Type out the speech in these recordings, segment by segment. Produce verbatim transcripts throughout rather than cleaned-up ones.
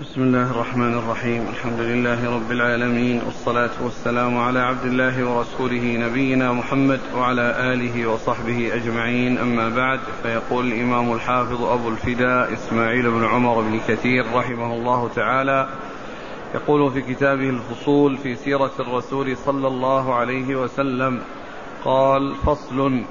بسم الله الرحمن الرحيم. الحمد لله رب العالمين، والصلاة والسلام على عبد الله ورسوله نبينا محمد وعلى آله وصحبه أجمعين، أما بعد. فيقول الإمام الحافظ أبو الفداء إسماعيل بن عمر بن كثير رحمه الله تعالى، يقول في كتابه الفصول في سيرة الرسول صلى الله عليه وسلم، قال: فصل: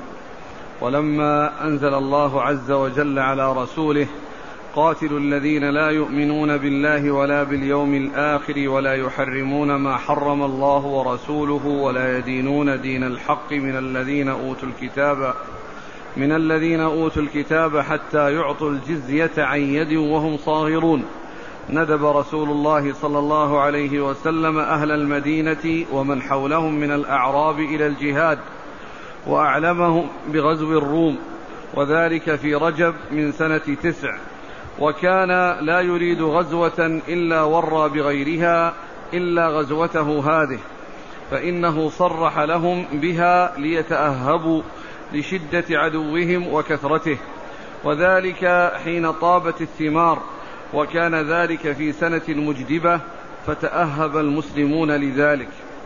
ولما أنزل الله عز وجل على رسوله: قاتلوا الذين لا يؤمنون بالله ولا باليوم الآخر ولا يحرمون ما حرم الله ورسوله ولا يدينون دين الحق من الذين أوتوا الكتاب من الذين أوتوا الكتاب حتى يعطوا الجزية عن يد وهم صاغرون. ندب رسول الله صلى الله عليه وسلم أهل المدينة ومن حولهم من الأعراب إلى الجهاد، وأعلمهم بغزو الروم، وذلك في رجب من سنة تسع، وكان لا يريد غزوة إلا ورى بغيرها إلا غزوته هذه، فإنه صرح لهم بها ليتأهبوا لشدة عدوهم وكثرته، وذلك حين طابت الثمار، وكان ذلك في سنة مجدبة، فتأهب المسلمون لذلك.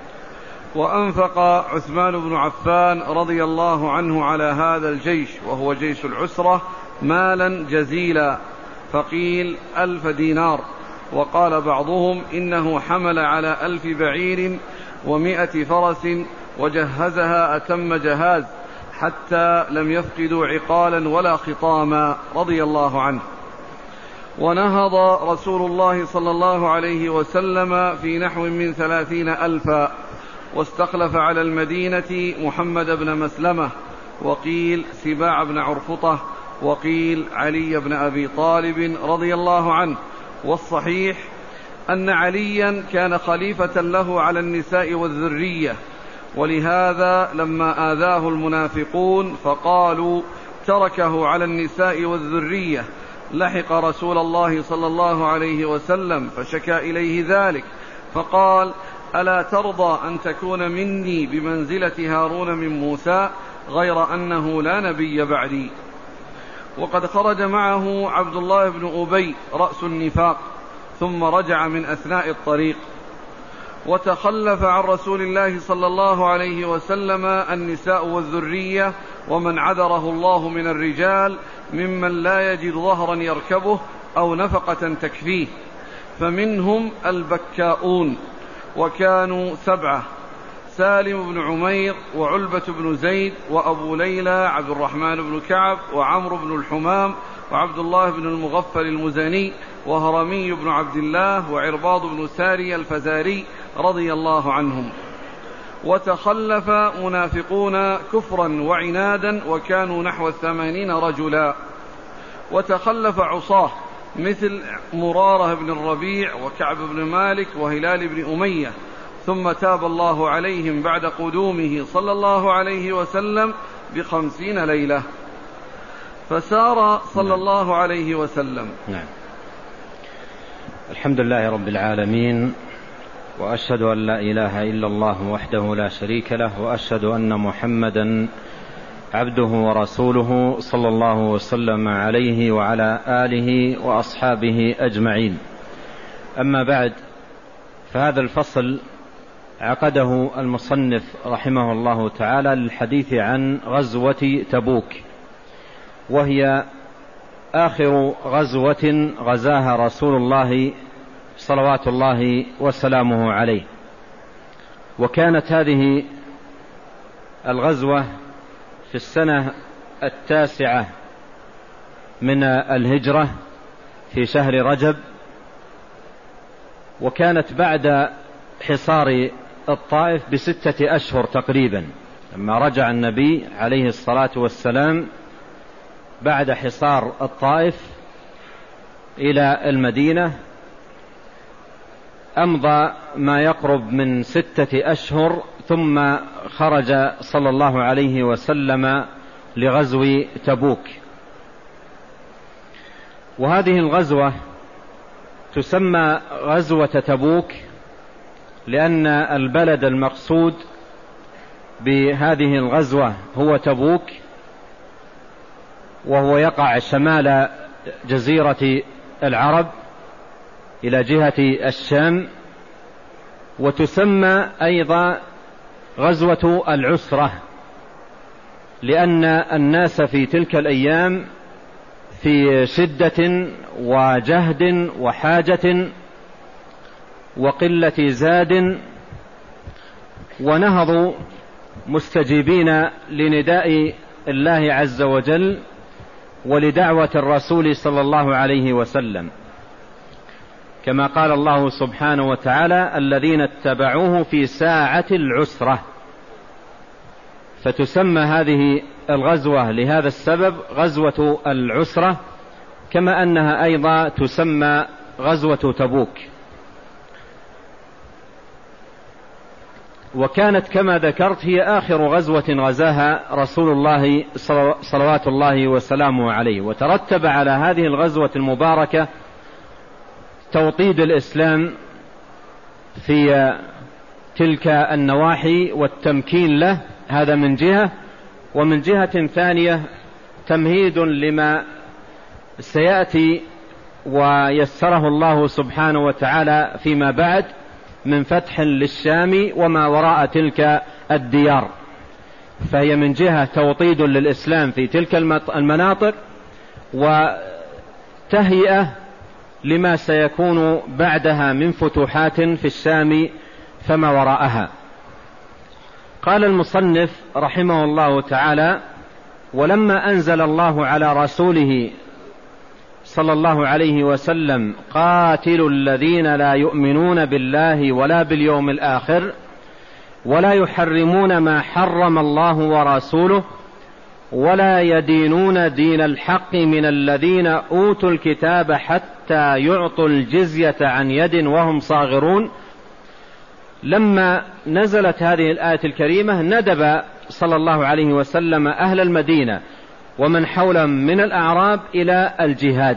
وأنفق عثمان بن عفان رضي الله عنه على هذا الجيش، وهو جيش العسرة، مالا جزيلا، فقيل ألف دينار، وقال بعضهم إنه حمل على ألف بعير ومائة فرس وجهزها أتم جهاز، حتى لم يفقدوا عقالا ولا خطاما، رضي الله عنه. ونهض رسول الله صلى الله عليه وسلم في نحو من ثلاثين ألفا، واستخلف على المدينة محمد بن مسلمة، وقيل سباع بن عرفطة، وقيل علي بن أبي طالب رضي الله عنه. والصحيح أن عليا كان خليفة له على النساء والذرية، ولهذا لما آذاه المنافقون فقالوا تركه على النساء والذرية، لحق رسول الله صلى الله عليه وسلم فشكى إليه ذلك، فقال: ألا ترضى أن تكون مني بمنزلة هارون من موسى، غير أنه لا نبي بعدي. وقد خرج معه عبد الله بن أبي رأس النفاق، ثم رجع من أثناء الطريق. وتخلف عن رسول الله صلى الله عليه وسلم النساء والذرية ومن عذره الله من الرجال، ممن لا يجد ظهرا يركبه أو نفقة تكفيه، فمنهم البكاؤون، وكانوا سبعة: سالم بن عمير، وعلبة بن زيد، وأبو ليلى عبد الرحمن بن كعب، وعمرو بن الحمام، وعبد الله بن المغفل المزني، وهرمي بن عبد الله، وعرباض بن ساري الفزاري، رضي الله عنهم. وتخلف منافقون كفرا وعنادا، وكانوا نحو الثمانين رجلا. وتخلف عصاه مثل مرارة بن الربيع، وكعب بن مالك، وهلال بن أمية، ثم تاب الله عليهم بعد قدومه صلى الله عليه وسلم بخمسين ليلة. فسار صلى الله عليه وسلم. نعم. الحمد لله رب العالمين، وأشهد أن لا إله إلا الله وحده لا شريك له، وأشهد أن محمدا عبده ورسوله صلى الله وسلم عليه وعلى آله وأصحابه أجمعين. أما بعد، فهذا الفصل عقده المصنف رحمه الله تعالى للحديث عن غزوة تبوك، وهي آخر غزوة غزاها رسول الله صلوات الله وسلامه عليه. وكانت هذه الغزوة في السنة التاسعة من الهجرة في شهر رجب، وكانت بعد حصار الطائف بستة أشهر تقريبا، لما رجع النبي عليه الصلاة والسلام بعد حصار الطائف إلى المدينة، أمضى ما يقرب من ستة أشهر، ثم خرج صلى الله عليه وسلم لغزو تبوك. وهذه الغزوة تسمى غزوة تبوك لأن البلد المقصود بهذه الغزوة هو تبوك، وهو يقع شمال جزيرة العرب، إلى جهة الشام. وتسمى أيضا غزوة العسرة، لأن الناس في تلك الأيام في شدة وجهد وحاجة وقلة زاد، ونهضوا مستجيبين لنداء الله عز وجل ولدعوة الرسول صلى الله عليه وسلم، كما قال الله سبحانه وتعالى: الذين اتبعوه في ساعة العسرة. فتسمى هذه الغزوة لهذا السبب غزوة العسرة، كما أنها أيضا تسمى غزوة تبوك. وكانت كما ذكرت هي آخر غزوة غزاها رسول الله صلوات الله وسلامه عليه. وترتب على هذه الغزوة المباركة توطيد الإسلام في تلك النواحي والتمكين له، هذا من جهة. ومن جهة ثانية تمهيد لما سيأتي ويسره الله سبحانه وتعالى فيما بعد من فتح للشام وما وراء تلك الديار. فهي من جهة توطيد للإسلام في تلك المناطق، وتهيئة لما سيكون بعدها من فتوحات في الشام فما وراءها. قال المصنف رحمه الله تعالى: ولما أنزل الله على رسوله صلى الله عليه وسلم قاتلوا الذين لا يؤمنون بالله ولا باليوم الآخر ولا يحرمون ما حرم الله ورسوله ولا يدينون دين الحق من الذين أوتوا الكتاب حتى يعطوا الجزية عن يد وهم صاغرون. لما نزلت هذه الآية الكريمة ندب صلى الله عليه وسلم أهل المدينة ومن حولهم من الأعراب إلى الجهاد.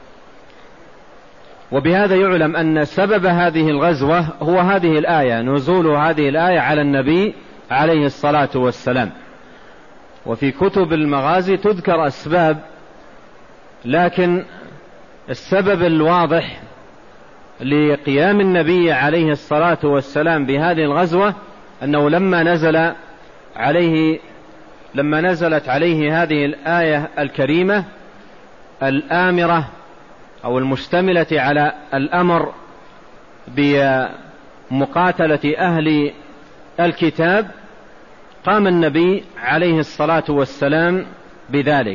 وبهذا يعلم أن سبب هذه الغزوة هو هذه الآية، نزول هذه الآية على النبي عليه الصلاة والسلام. وفي كتب المغازي تذكر أسباب، لكن السبب الواضح لقيام النبي عليه الصلاة والسلام بهذه الغزوة أنه لما نزل عليه لما نزلت عليه هذه الآية الكريمة الآمرة أو المشتملة على الأمر بمقاتلة أهل الكتاب، قام النبي عليه الصلاة والسلام بذلك،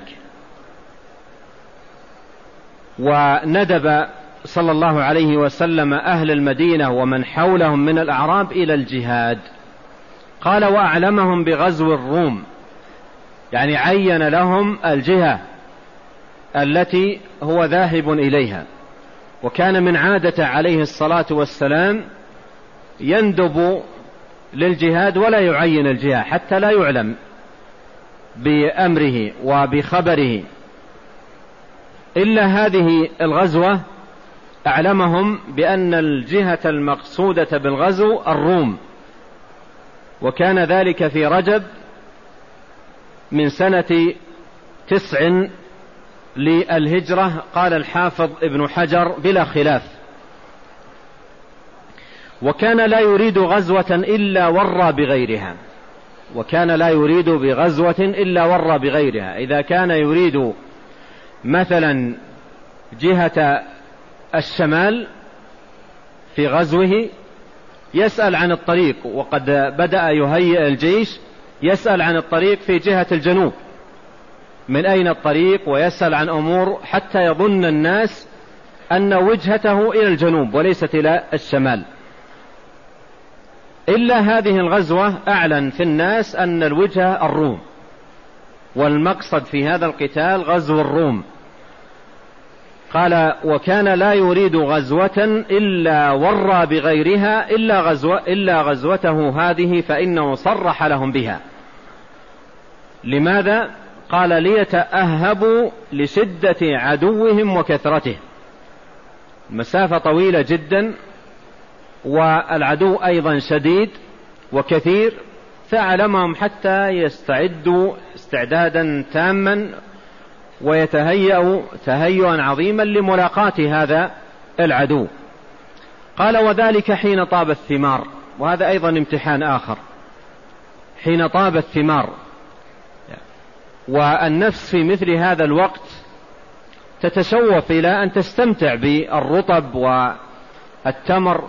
وندب صلى الله عليه وسلم أهل المدينة ومن حولهم من الأعراب إلى الجهاد. قال: وأعلمهم بغزو الروم، يعني عين لهم الجهة التي هو ذاهب إليها. وكان من عادة عليه الصلاة والسلام يندب للجهاد ولا يعين الجهة حتى لا يعلم بأمره وبخبره، إلا هذه الغزوة أعلمهم بأن الجهة المقصودة بالغزو الروم. وكان ذلك في رجب من سنة تسع للهجرة، قال الحافظ ابن حجر بلا خلاف. وكان لا يريد غزوة إلا ورى بغيرها وكان لا يريد بغزوة إلا ورى بغيرها إذا كان يريد مثلا جهة الشمال في غزوه يسأل عن الطريق، وقد بدأ يهيئ الجيش يسأل عن الطريق في جهة الجنوب، من أين الطريق، ويسأل عن أمور حتى يظن الناس أن وجهته إلى الجنوب وليست إلى الشمال. إلا هذه الغزوة أعلن في الناس أن الوجهة الروم، والمقصد في هذا القتال غزو الروم. قال: وكان لا يريد غزوة إلا ورى بغيرها إلا, غزوة إلا غزوته هذه فإنه صرح لهم بها. لماذا؟ قال: ليتأهبوا لشدة عدوهم وكثرته، مسافة طويلة جدا والعدو أيضا شديد وكثير، فعلمهم حتى يستعدوا استعدادا تاما ويتهيأوا تهيئا عظيما لملاقاة هذا العدو. قال وذلك حين طاب الثمار، وهذا أيضا امتحان آخر، حين طاب الثمار، والنفس في مثل هذا الوقت تتشوف إلى أن تستمتع بالرطب والتمر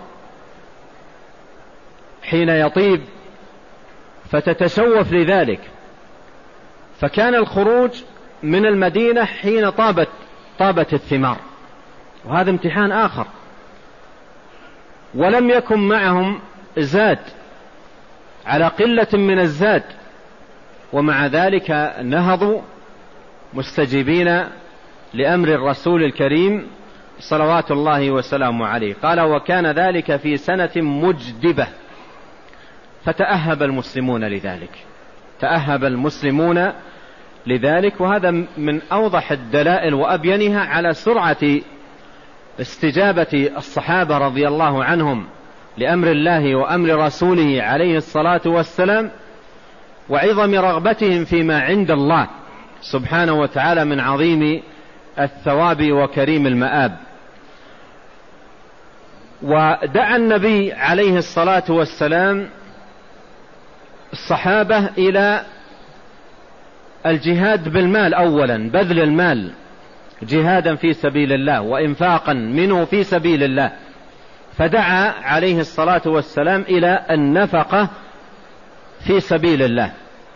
حين يطيب، فتتشوف لذلك، فكان الخروج من المدينة حين طابت طابت الثمار، وهذا امتحان آخر. ولم يكن معهم زاد، على قلة من الزاد، ومع ذلك نهضوا مستجيبين لأمر الرسول الكريم صلوات الله وسلامه عليه. قال وكان ذلك في سنة مجدبة، فتأهب المسلمون لذلك، تأهب المسلمون لذلك. وهذا من أوضح الدلائل وأبينها على سرعة استجابة الصحابة رضي الله عنهم لأمر الله وأمر رسوله عليه الصلاة والسلام، وعظم رغبتهم فيما عند الله سبحانه وتعالى من عظيم الثواب وكريم المآب. ودعا النبي عليه الصلاة والسلام الصحابة إلى الجهاد بالمال أولا، بذل المال جهادا في سبيل الله وإنفاقا منه في سبيل الله، فدعا عليه الصلاة والسلام إلى النفقة في سبيل الله.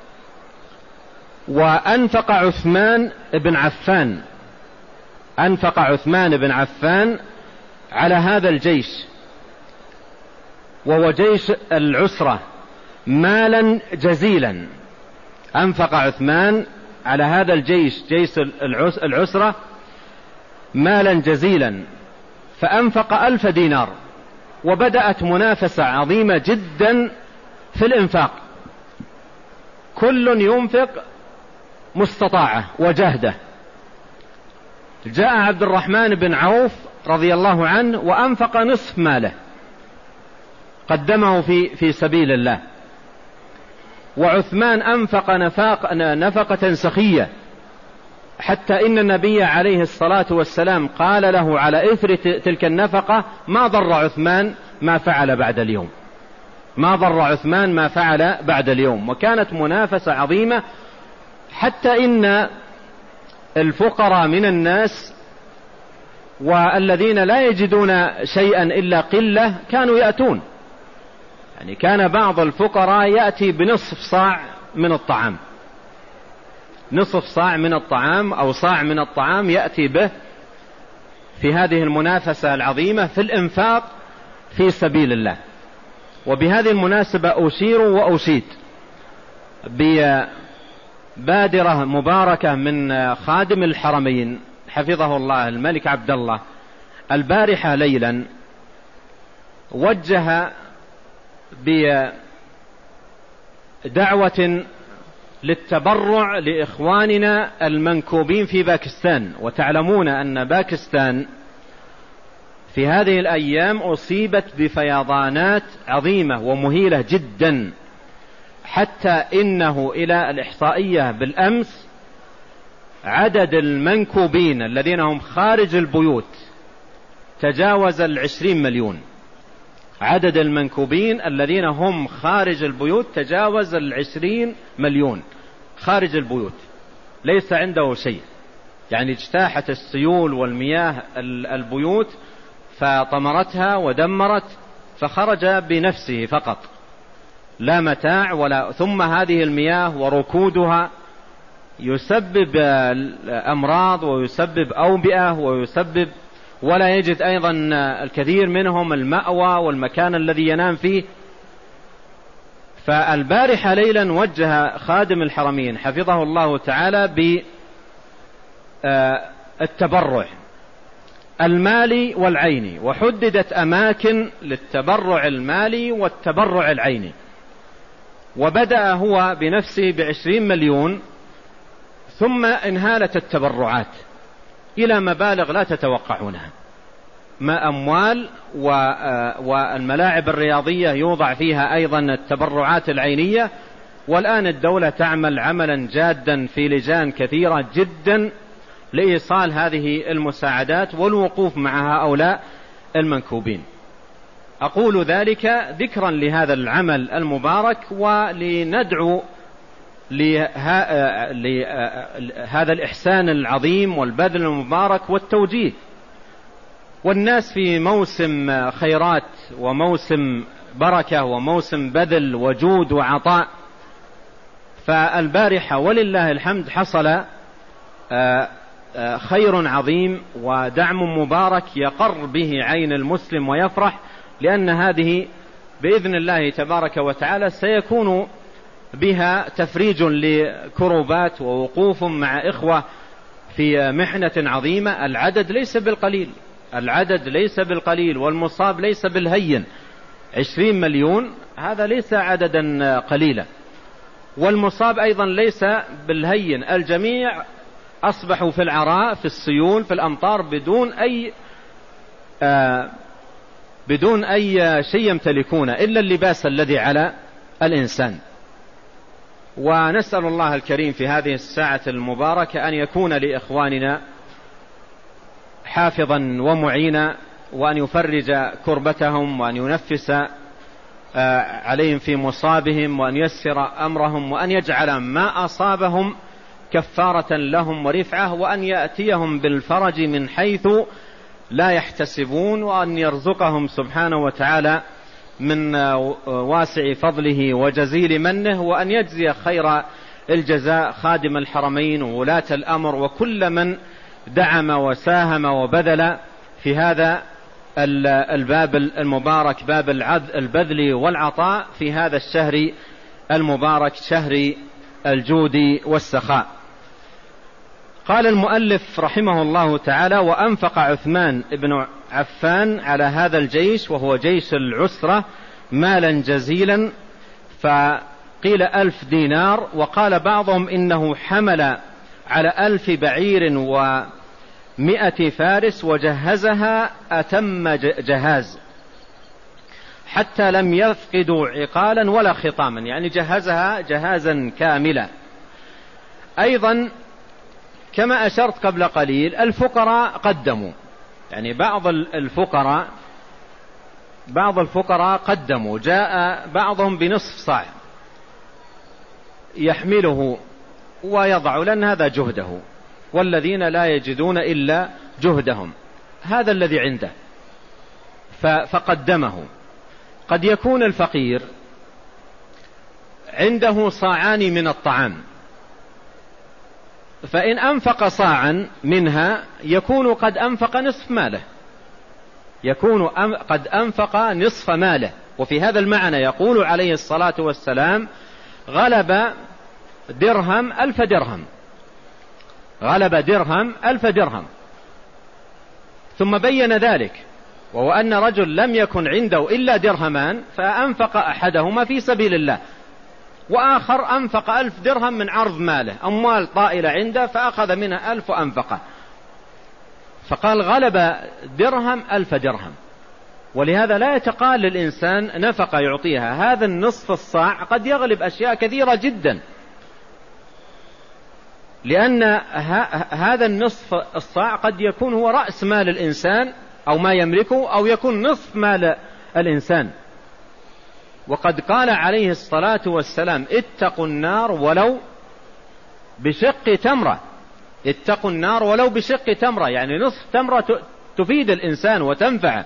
وأنفق عثمان بن عفان أنفق عثمان بن عفان على هذا الجيش، وهو جيش العسرة، مالا جزيلا. أنفق عثمان على هذا الجيش، جيش العسرة، مالا جزيلا، فأنفق ألف دينار. وبدأت منافسة عظيمة جدا في الإنفاق، كل ينفق مستطاعه وجهده. جاء عبد الرحمن بن عوف رضي الله عنه وأنفق نصف ماله، قدمه في في سبيل الله. وعثمان أنفق نفاق نفقة سخية، حتى إن النبي عليه الصلاة والسلام قال له على إثر تلك النفقة ما ضر عثمان ما فعل بعد اليوم، ما ضر عثمان ما فعل بعد اليوم. وكانت منافسة عظيمة، حتى إن الفقراء من الناس والذين لا يجدون شيئا إلا قلة كانوا يأتون، يعني كان بعض الفقراء يأتي بنصف صاع من الطعام، نصف صاع من الطعام أو صاع من الطعام يأتي به في هذه المنافسة العظيمة في الإنفاق في سبيل الله. وبهذه المناسبة أشير وأشيد ببادرة مباركة من خادم الحرمين حفظه الله الملك عبد الله. البارحة ليلا وجه بدعوة للتبرع لإخواننا المنكوبين في باكستان. وتعلمون أن باكستان في هذه الأيام أصيبت بفيضانات عظيمة ومهيلة جدا، حتى إنه إلى الإحصائية بالأمس عدد المنكوبين الذين هم خارج البيوت تجاوز العشرين مليون. عدد المنكوبين الذين هم خارج البيوت تجاوز العشرين مليون خارج البيوت، ليس عنده شيء، يعني اجتاحت السيول والمياه البيوت فطمرتها ودمرت، فخرج بنفسه فقط لا متاع ولا. ثم هذه المياه وركودها يسبب أمراض ويسبب أوبئة ويسبب، ولا يجد أيضا الكثير منهم المأوى والمكان الذي ينام فيه. فالبارحة ليلا وجه خادم الحرمين حفظه الله تعالى بالتبرع المالي والعيني، وحددت أماكن للتبرع المالي والتبرع العيني. وبدأ هو بنفسه بعشرين مليون، ثم انهالت التبرعات إلى مبالغ لا تتوقعونها، ما أموال والملاعب الرياضية يوضع فيها أيضا التبرعات العينية. والآن الدولة تعمل عملا جادا في لجان كثيرة جدا لإيصال هذه المساعدات والوقوف مع هؤلاء المنكوبين. أقول ذلك ذكرا لهذا العمل المبارك ولندعو لهذا الإحسان العظيم والبذل المبارك والتوجيه. والناس في موسم خيرات وموسم بركة وموسم بذل وجود وعطاء. فالبارحة ولله الحمد حصل خير عظيم ودعم مبارك يقر به عين المسلم ويفرح، لأن هذه بإذن الله تبارك وتعالى سيكون بها تفريج لكروبات ووقوف مع إخوة في محنة عظيمة. العدد ليس بالقليل، العدد ليس بالقليل، والمصاب ليس بالهين. عشرين مليون هذا ليس عددا قليلا، والمصاب أيضا ليس بالهين. الجميع أصبحوا في العراء، في السيول، في الأمطار، بدون أي آه بدون أي شيء يمتلكونه إلا اللباس الذي على الإنسان. ونسأل الله الكريم في هذه الساعة المباركة أن يكون لإخواننا حافظا ومعينا، وأن يفرج كربتهم، وأن ينفس عليهم في مصابهم، وأن يسر أمرهم، وأن يجعل ما أصابهم كفارة لهم ورفعة، وأن يأتيهم بالفرج من حيث لا يحتسبون، وأن يرزقهم سبحانه وتعالى من واسع فضله وجزيل منه، وأن يجزي خير الجزاء خادم الحرمين وولاة الأمر وكل من دعم وساهم وبذل في هذا الباب المبارك، باب البذل والعطاء في هذا الشهر المبارك، شهر الجود والسخاء. قال المؤلف رحمه الله تعالى: وأنفق عثمان بن عفان على هذا الجيش، وهو جيش العسرة، مالا جزيلا، فقيل ألف دينار، وقال بعضهم إنه حمل على ألف بعير ومئة فارس وجهزها أتم جهاز حتى لم يفقدوا عقالا ولا خطاما، يعني جهزها جهازا كاملا. أيضا كما أشرت قبل قليل الفقراء قدموا، يعني بعض الفقراء بعض الفقراء قدموا، جاء بعضهم بنصف صاع يحمله ويضع، لأن هذا جهده، والذين لا يجدون إلا جهدهم، هذا الذي عنده فقدمه. قد يكون الفقير عنده صاعان من الطعام، فإن أنفق صاعا منها يكون قد أنفق نصف ماله، يكون قد أنفق نصف ماله. وفي هذا المعنى يقول عليه الصلاة والسلام: غلب درهم ألف درهم، غلب درهم ألف درهم. ثم بين ذلك، وهو أن رجل لم يكن عنده إلا درهمان فأنفق أحدهما في سبيل الله، وآخر أنفق ألف درهم من عرض ماله، أموال طائلة عنده فأخذ منها ألف وأنفقه، فقال غلب درهم ألف درهم. ولهذا لا يتقال للإنسان نفقة يعطيها، هذا النصف الصاع قد يغلب أشياء كثيرة جدا، لأن هذا النصف الصاع قد يكون هو رأس مال الإنسان أو ما يملكه، أو يكون نصف مال الإنسان. وقد قال عليه الصلاة والسلام: اتقوا النار ولو بشق تمرة، اتقوا النار ولو بشق تمرة، يعني نصف تمرة تفيد الإنسان وتنفعه.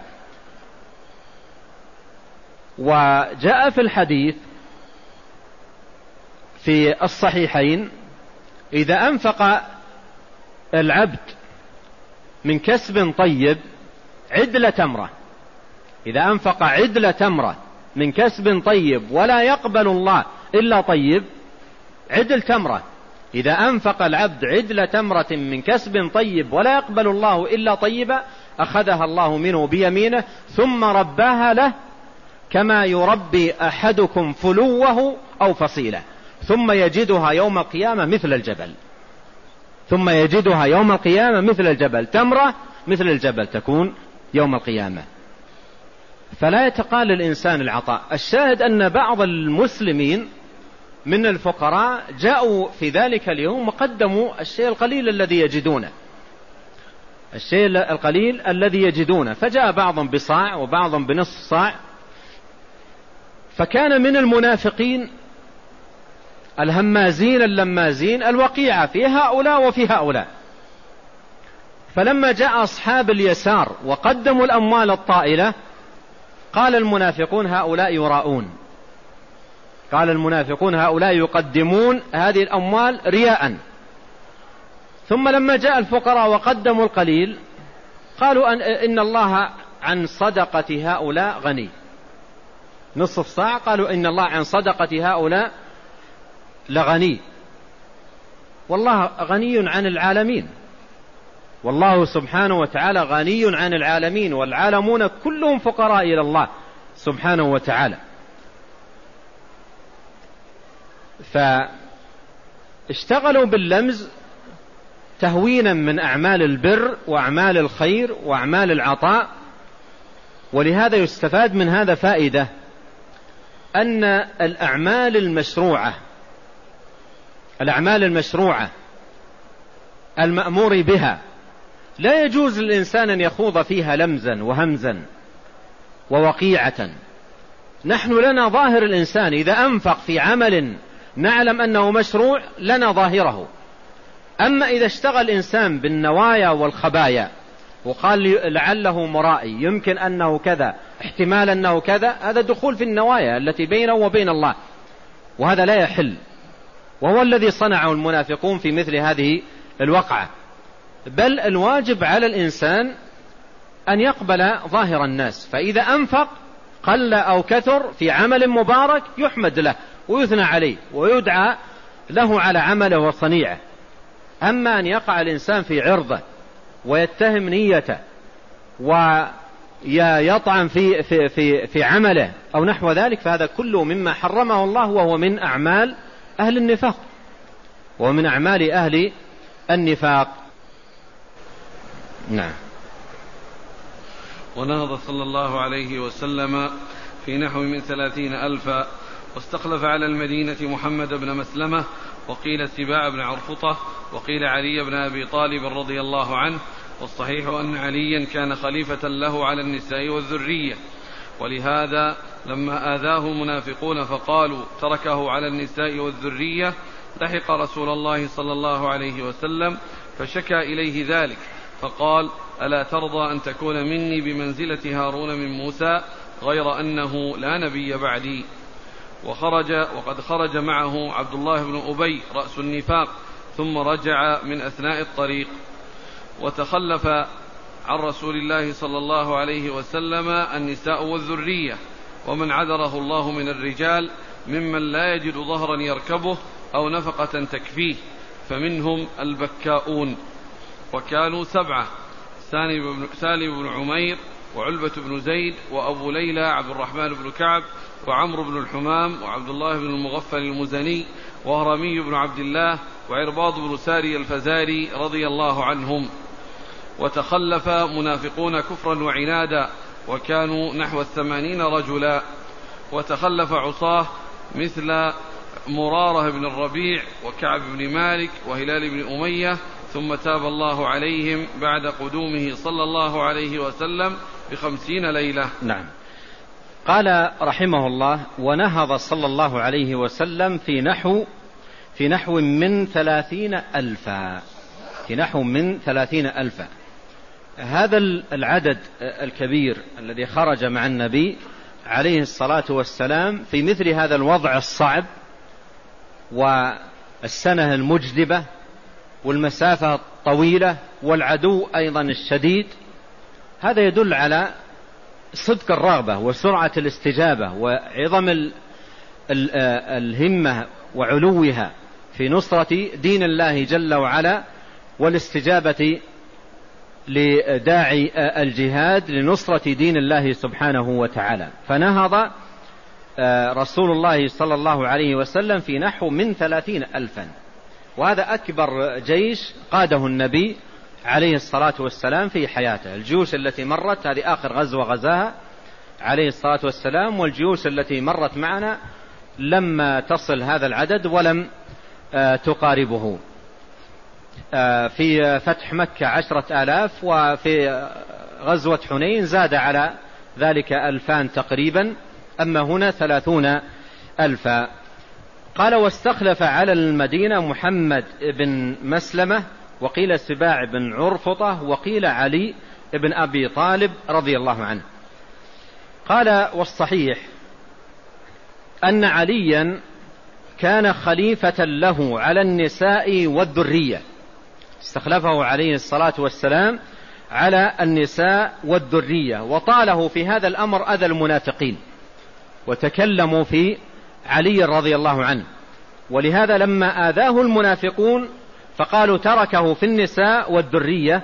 وجاء في الحديث في الصحيحين: إذا أنفق العبد من كسب طيب عدل تمرة، إذا أنفق عدل تمرة من كسب طيب ولا يقبل الله إلا طيب، عدل تمرة، إذا أنفق العبد عدل تمرة من كسب طيب ولا يقبل الله إلا طيبة، أخذها الله منه بيمينه ثم رباها له كما يربي أحدكم فلوه أو فصيله، ثم يجدها يوم القيامة مثل الجبل، ثم يجدها يوم القيامة مثل الجبل، تمرة مثل الجبل تكون يوم القيامة. فلا يتقال الإنسان العطاء. الشاهد أن بعض المسلمين من الفقراء جاءوا في ذلك اليوم وقدموا الشيء القليل الذي يجدونه، الشيء القليل الذي يجدونه، فجاء بعضهم بصاع وبعضهم بنصف صاع، فكان من المنافقين الهمازين اللمازين الوقيعة في هؤلاء وفي هؤلاء. فلما جاء أصحاب اليسار وقدموا الأموال الطائلة قال المنافقون هؤلاء يراؤون، قال المنافقون هؤلاء يقدمون هذه الأموال رياء. ثم لما جاء الفقراء وقدموا القليل قالوا أن إن الله عن صدقة هؤلاء غني، نصف صاع قالوا إن الله عن صدقة هؤلاء لغني، والله غني عن العالمين، والله سبحانه وتعالى غني عن العالمين، والعالمون كلهم فقراء إلى الله سبحانه وتعالى. فاشتغلوا باللمز تهوينا من أعمال البر وأعمال الخير وأعمال العطاء. ولهذا يستفاد من هذا فائدة أن الأعمال المشروعة الأعمال المشروعة المأمور بها لا يجوز للإنسان أن يخوض فيها لمزا وهمزا ووقيعة. نحن لنا ظاهر الإنسان، إذا أنفق في عمل نعلم أنه مشروع لنا ظاهره. أما إذا اشتغل إنسان بالنوايا والخبايا وقال لعله مرائي، يمكن أنه كذا، احتمال أنه كذا، هذا دخول في النوايا التي بينه وبين الله، وهذا لا يحل، وهو الذي صنعه المنافقون في مثل هذه الوقعة. بل الواجب على الإنسان أن يقبل ظاهر الناس، فإذا أنفق قل أو كثر في عمل مبارك يحمد له ويثنى عليه ويدعى له على عمله وصنيعه. أما أن يقع الإنسان في عرضه ويتهم نيته ويطعن في, في, في, في عمله أو نحو ذلك، فهذا كله مما حرمه الله، وهو من أعمال أهل النفاق ومن أعمال أهل النفاق. نعم. ونهض صلى الله عليه وسلم في نحو من ثلاثين ألفا، واستخلف على المدينة محمد بن مسلمة، وقيل سباع بن عرفطة، وقيل علي بن أبي طالب رضي الله عنه. والصحيح أن عليا كان خليفة له على النساء والذرية، ولهذا لما آذاه المنافقون فقالوا تركه على النساء والذرية لحق رسول الله صلى الله عليه وسلم فشكى إليه ذلك فقال ألا ترضى أن تكون مني بمنزلة هارون من موسى غير أنه لا نبي بعدي. وخرج وقد خرج معه عبد الله بن أبي رأس النفاق، ثم رجع من أثناء الطريق. وتخلف عن رسول الله صلى الله عليه وسلم النساء والذرية، ومن عذره الله من الرجال ممن لا يجد ظهرا يركبه أو نفقة تكفيه، فمنهم البكاؤون، وكانوا سبعة: سالم بن عمير، وعلبة بن زيد، وأبو ليلى عبد الرحمن بن كعب، وعمرو بن الحمام، وعبد الله بن المغفل المزني، وهرمي بن عبد الله، وعرباض بن ساري الفزاري رضي الله عنهم. وتخلف منافقون كفرا وعنادا، وكانوا نحو الثمانين رجلا. وتخلف عصاه مثل مرارة بن الربيع وكعب بن مالك وهلال بن أمية، ثم تاب الله عليهم بعد قدومه صلى الله عليه وسلم بخمسين ليلة. نعم. قال رحمه الله: ونهض صلى الله عليه وسلم في نحو في نحو من ثلاثين ألفا في نحو من ثلاثين ألفا. هذا العدد الكبير الذي خرج مع النبي عليه الصلاة والسلام في مثل هذا الوضع الصعب والسنة المجدبة والمسافة الطويلة والعدو أيضا الشديد، هذا يدل على صدق الرغبة وسرعة الاستجابة وعظم ال ال الهمة وعلوها في نصرة دين الله جل وعلا، والاستجابة لداعي الجهاد لنصرة دين الله سبحانه وتعالى. فنهض رسول الله صلى الله عليه وسلم في نحو من ثلاثين ألفا، وهذا أكبر جيش قاده النبي عليه الصلاة والسلام في حياته. الجيوش التي مرت هذه آخر غزوة غزاها عليه الصلاة والسلام، والجيوش التي مرت معنا لما تصل هذا العدد ولم تقاربه. في فتح مكة عشرة آلاف، وفي غزوة حنين زاد على ذلك ألفان تقريبا، أما هنا ثلاثون ألفا. قال واستخلف على المدينة محمد بن مسلمة، وقيل سباع بن عرفطة، وقيل علي بن أبي طالب رضي الله عنه. قال والصحيح أن عليا كان خليفة له على النساء والذرية، استخلفه عليه الصلاة والسلام على النساء والذرية، وطاله في هذا الأمر أذى المنافقين وتكلموا في علي رضي الله عنه، ولهذا لما آذاه المنافقون فقالوا تركه في النساء والذرية.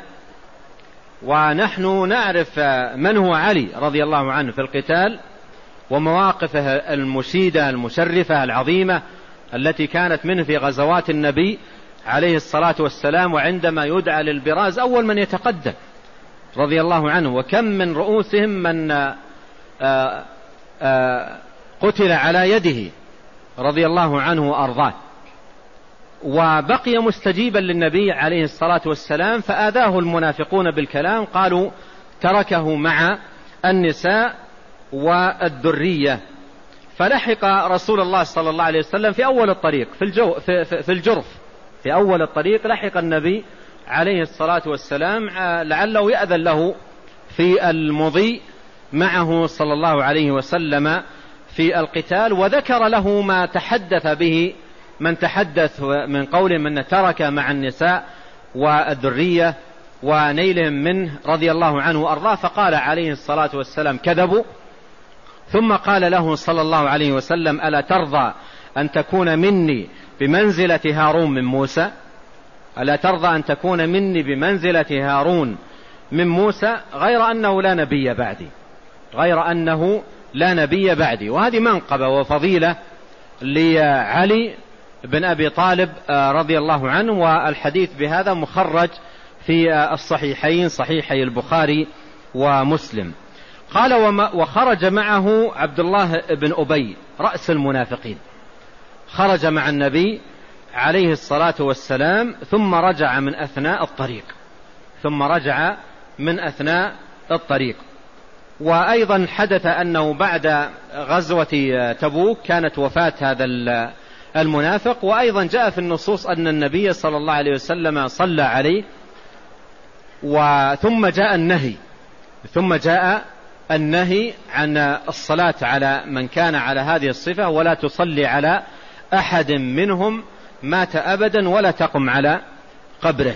ونحن نعرف من هو علي رضي الله عنه في القتال ومواقفه المشيدة المشرفة العظيمة التي كانت منه في غزوات النبي عليه الصلاة والسلام، وعندما يدعى للبراز أول من يتقدم رضي الله عنه، وكم من رؤوسهم من آآ آآ قتل على يده رضي الله عنه وأرضاه، وبقي مستجيبا للنبي عليه الصلاة والسلام، فآذاه المنافقون بالكلام، قالوا تركه مع النساء والذرية. فلحق رسول الله صلى الله عليه وسلم في أول الطريق في, الجو في, في, في الجرف في أول الطريق لحق النبي عليه الصلاة والسلام لعله يأذن له في المضي معه صلى الله عليه وسلم في القتال، وذكر له ما تحدث به من تحدث من قول من ترك مع النساء والذرية ونيلهم منه رضي الله عنه وأرضاه، فقال عليه الصلاة والسلام كذبوا. ثم قال له صلى الله عليه وسلم ألا ترضى أن تكون مني بمنزلة هارون من موسى؟ ألا ترضى أن تكون مني بمنزلة هارون من موسى؟ غير أنه لا نبي بعدي، غير أنه لا نبي بعدي. وهذه منقبة وفضيلة لعلي بن أبي طالب رضي الله عنه، والحديث بهذا مخرج في الصحيحين صحيحي البخاري ومسلم. قال وخرج معه عبد الله بن أبي رأس المنافقين، خرج مع النبي عليه الصلاة والسلام ثم رجع من أثناء الطريق ثم رجع من أثناء الطريق. وأيضا حدث أنه بعد غزوة تبوك كانت وفاة هذا المنافق، وأيضا جاء في النصوص أن النبي صلى الله عليه وسلم صلى عليه، وثم جاء النهي ثم جاء النهي عن الصلاة على من كان على هذه الصفة، ولا تصلي على أحد منهم مات أبدا ولا تقم على قبره.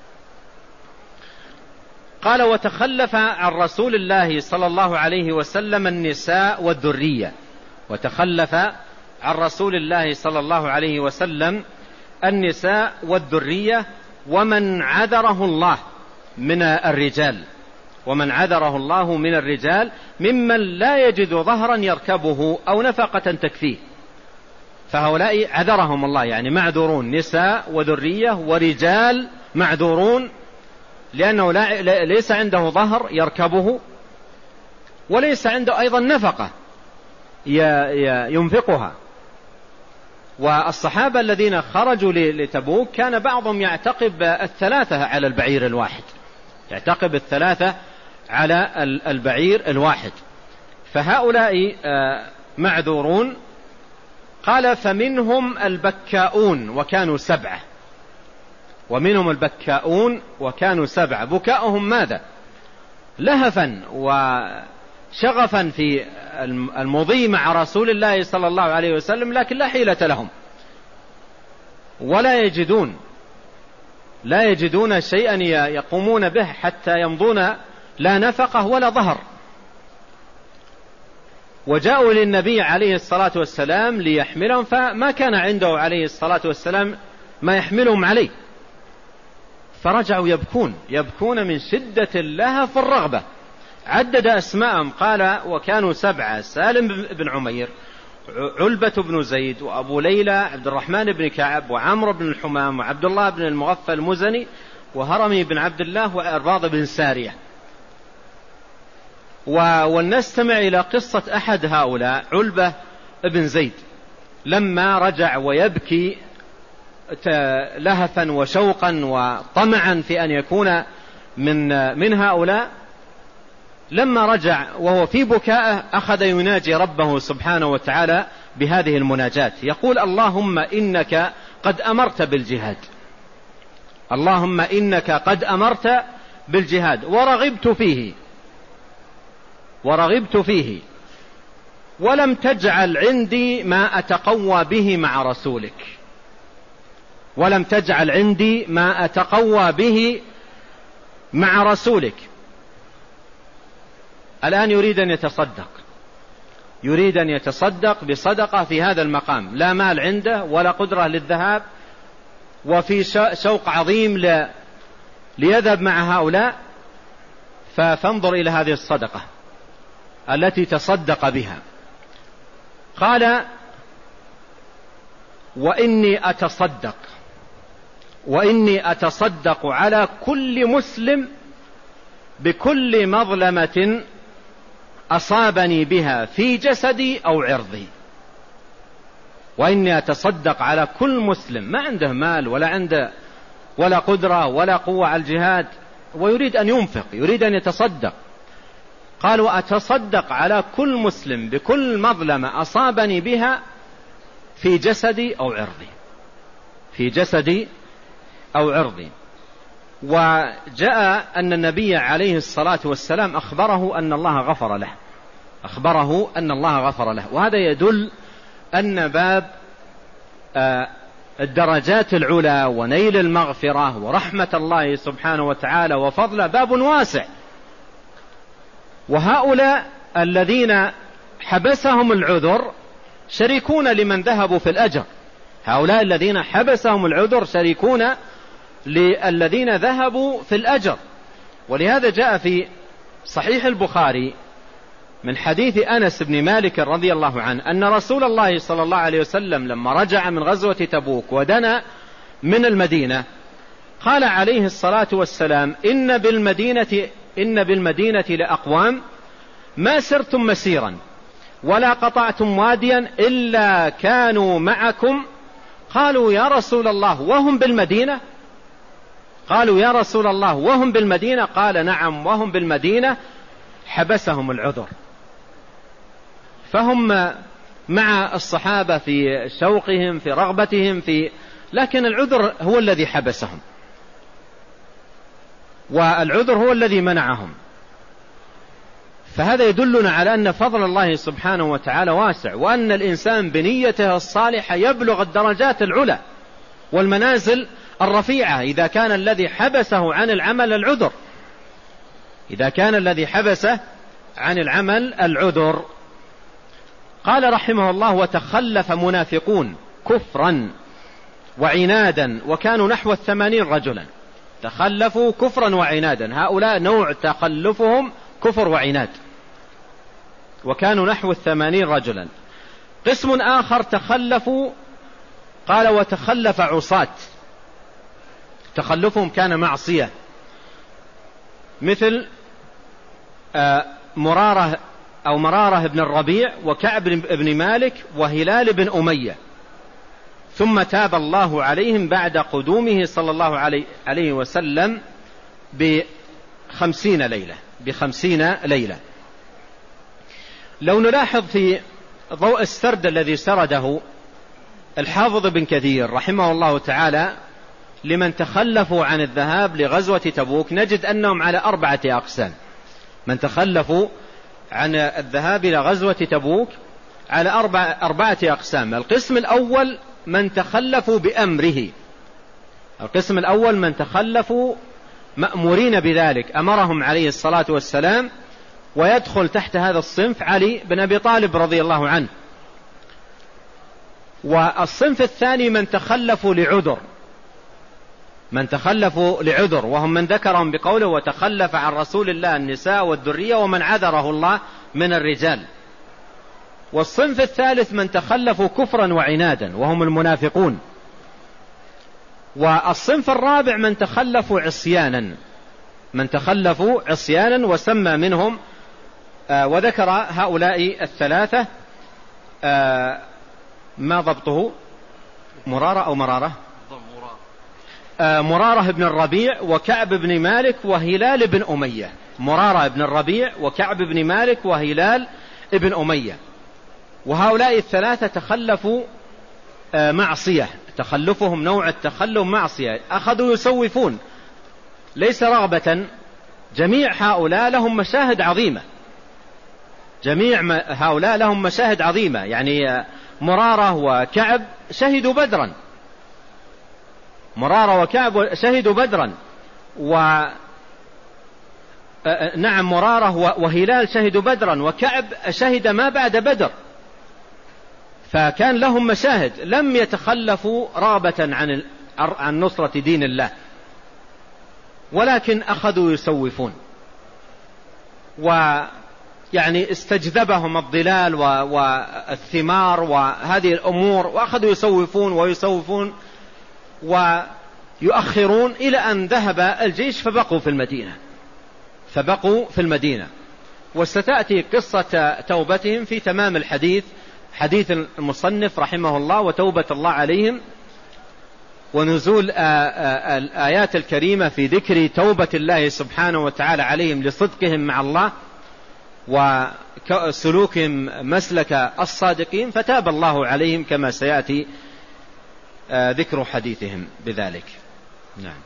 قال وتخلف عن رسول الله صلى الله عليه وسلم النساء والذرية، وتخلف عن رسول الله صلى الله عليه وسلم النساء والذرية ومن عذره الله من الرجال ومن عذره الله من الرجال ممن لا يجد ظهرا يركبه أو نفقة تكفيه، فهؤلاء عذرهم الله، يعني معذورون، نساء وذرية ورجال معذورون، لأنه لا ليس عنده ظهر يركبه، وليس عنده أيضا نفقة ينفقها. والصحابة الذين خرجوا لتبوك كان بعضهم يعتقب الثلاثة على البعير الواحد، يعتقب الثلاثة على البعير الواحد، فهؤلاء معذورون. قال فمنهم البكاؤون وكانوا سبعة، ومنهم البكاؤون وكانوا سبعة، بكاؤهم ماذا؟ لهفا وشغفا في المضي مع رسول الله صلى الله عليه وسلم، لكن لا حيلة لهم ولا يجدون لا يجدون شيئا يقومون به حتى يمضون، لا نفقه ولا ظهر. وجاءوا للنبي عليه الصلاة والسلام ليحملهم، فما كان عنده عليه الصلاة والسلام ما يحملهم عليه، فرجعوا يبكون يبكون من شدة اللهف والرغبة. عدد أسماءهم قال وكانوا سبعة: سالم بن عمير، علبة بن زيد، وأبو ليلى عبد الرحمن بن كعب، وعمرو بن الحمام، وعبد الله بن المغفى المزني، وهرمي بن عبد الله، وإرباض بن سارية. ولنستمع إلى قصة أحد هؤلاء، علبة بن زيد، لما رجع ويبكي لهفا وشوقا وطمعا في أن يكون من من هؤلاء، لما رجع وهو في بكائه أخذ يناجي ربه سبحانه وتعالى بهذه المناجاة، يقول: اللهم إنك قد أمرت بالجهاد، اللهم إنك قد أمرت بالجهاد ورغبت فيه ورغبت فيه ولم تجعل عندي ما أتقوى به مع رسولك، ولم تجعل عندي ما أتقوى به مع رسولك. الآن يريد أن يتصدق، يريد أن يتصدق بصدقة في هذا المقام، لا مال عنده ولا قدرة للذهاب، وفي شوق عظيم ل... ليذهب مع هؤلاء. فانظر إلى هذه الصدقة التي تصدق بها. قال: وإني أتصدق وإني أتصدق على كل مسلم بكل مظلمة أصابني بها في جسدي أو عرضي. وإني أتصدق على كل مسلم ما عنده مال ولا عنده ولا قدرة ولا قوة على الجهاد، ويريد أن ينفق، يريد أن يتصدق. قالوا: أتصدق على كل مسلم بكل مظلمة أصابني بها في جسدي أو عرضي، في جسدي أو عرضي. وجاء أن النبي عليه الصلاة والسلام أخبره أن الله غفر له، أخبره أن الله غفر له. وهذا يدل أن باب الدرجات العلى ونيل المغفرة ورحمة الله سبحانه وتعالى وفضله باب واسع. وهؤلاء الذين حبسهم العذر شريكون لمن ذهبوا في الأجر، هؤلاء الذين حبسهم العذر شريكون للذين ذهبوا في الأجر. ولهذا جاء في صحيح البخاري من حديث أنس بن مالك رضي الله عنه أن رسول الله صلى الله عليه وسلم لما رجع من غزوة تبوك ودنا من المدينة قال عليه الصلاة والسلام: إن بالمدينة إن بالمدينة لأقوام ما سرتم مسيرا ولا قطعتم واديا إلا كانوا معكم. قالوا: يا رسول الله وهم بالمدينة؟ قالوا: يا رسول الله وهم بالمدينة؟ قال: نعم وهم بالمدينة، حبسهم العذر. فهم مع الصحابة في شوقهم في رغبتهم في، لكن العذر هو الذي حبسهم، والعذر هو الذي منعهم. فهذا يدلنا على أن فضل الله سبحانه وتعالى واسع، وأن الإنسان بنيته الصالحة يبلغ الدرجات العلى والمنازل الرفيعة إذا كان الذي حبسه عن العمل العذر، إذا كان الذي حبسه عن العمل العذر. قال رحمه الله: وتخلف منافقون كفرا وعنادا وكانوا نحو الثمانين رجلا. تخلفوا كفرا وعنادا، هؤلاء نوع تخلفهم كفر وعناد، وكانوا نحو الثمانين رجلا. قسم آخر تخلفوا، قال: وتخلف عصاة، تخلفهم كان معصية، مثل مرارة أو مرارة بن الربيع وكعب بن مالك وهلال بن أمية، ثم تاب الله عليهم بعد قدومه صلى الله عليه وسلم بخمسين ليلة بخمسين ليلة. لو نلاحظ في ضوء السرد الذي سرده الحافظ بن كثير رحمه الله تعالى لمن تخلفوا عن الذهاب لغزوة تبوك، نجد أنهم على أربعة أقسام. من تخلفوا عن الذهاب إلى غزوة تبوك على أربع أربعة أقسام. القسم الأول من تخلفوا بأمره، القسم الأول من تخلفوا مأمورين بذلك، أمرهم عليه الصلاة والسلام، ويدخل تحت هذا الصنف علي بن أبي طالب رضي الله عنه. والصنف الثاني من تخلفوا لعذر، من تخلفوا لعذر وهم من ذكرهم بقوله: وتخلف عن رسول الله النساء والذرية ومن عذره الله من الرجال. والصنف الثالث من تخلفوا كفرا وعنادا وهم المنافقون. والصنف الرابع من تخلفوا عصيانا، من تخلفوا عصيانا وسمى منهم آه وذكر هؤلاء الثلاثة. آه ما ضبطه؟ مرارة أو مرارة؟ آه مرارة بن الربيع وكعب بن مالك وهلال بن أمية. مرارة بن الربيع وكعب بن مالك وهلال بن أمية. وهؤلاء الثلاثة تخلفوا معصية، تخلفهم نوع التخلف معصية، أخذوا يسوفون ليس رغبة. جميع هؤلاء لهم مشاهد عظيمة، جميع هؤلاء لهم مشاهد عظيمة، يعني مرارة وكعب شهدوا بدرا، مرارة وكعب شهدوا بدرا، و نعم مرارة وهلال شهدوا بدرا، وكعب شهد ما بعد بدر، فكان لهم مشاهد، لم يتخلفوا رغبة عن عن نصرة دين الله، ولكن أخذوا يسوفون، ويعني استجذبهم الظلال والثمار وهذه الأمور، وأخذوا يسوفون ويسوفون ويؤخرون إلى أن ذهب الجيش فبقوا في المدينة، فبقوا في المدينة. وستأتي قصة توبتهم في تمام الحديث، حديث المصنف رحمه الله وتوبة الله عليهم، ونزول الآيات الكريمة في ذكر توبة الله سبحانه وتعالى عليهم لصدقهم مع الله وسلوكهم مسلك الصادقين، فتاب الله عليهم كما سيأتي ذكر حديثهم بذلك. نعم.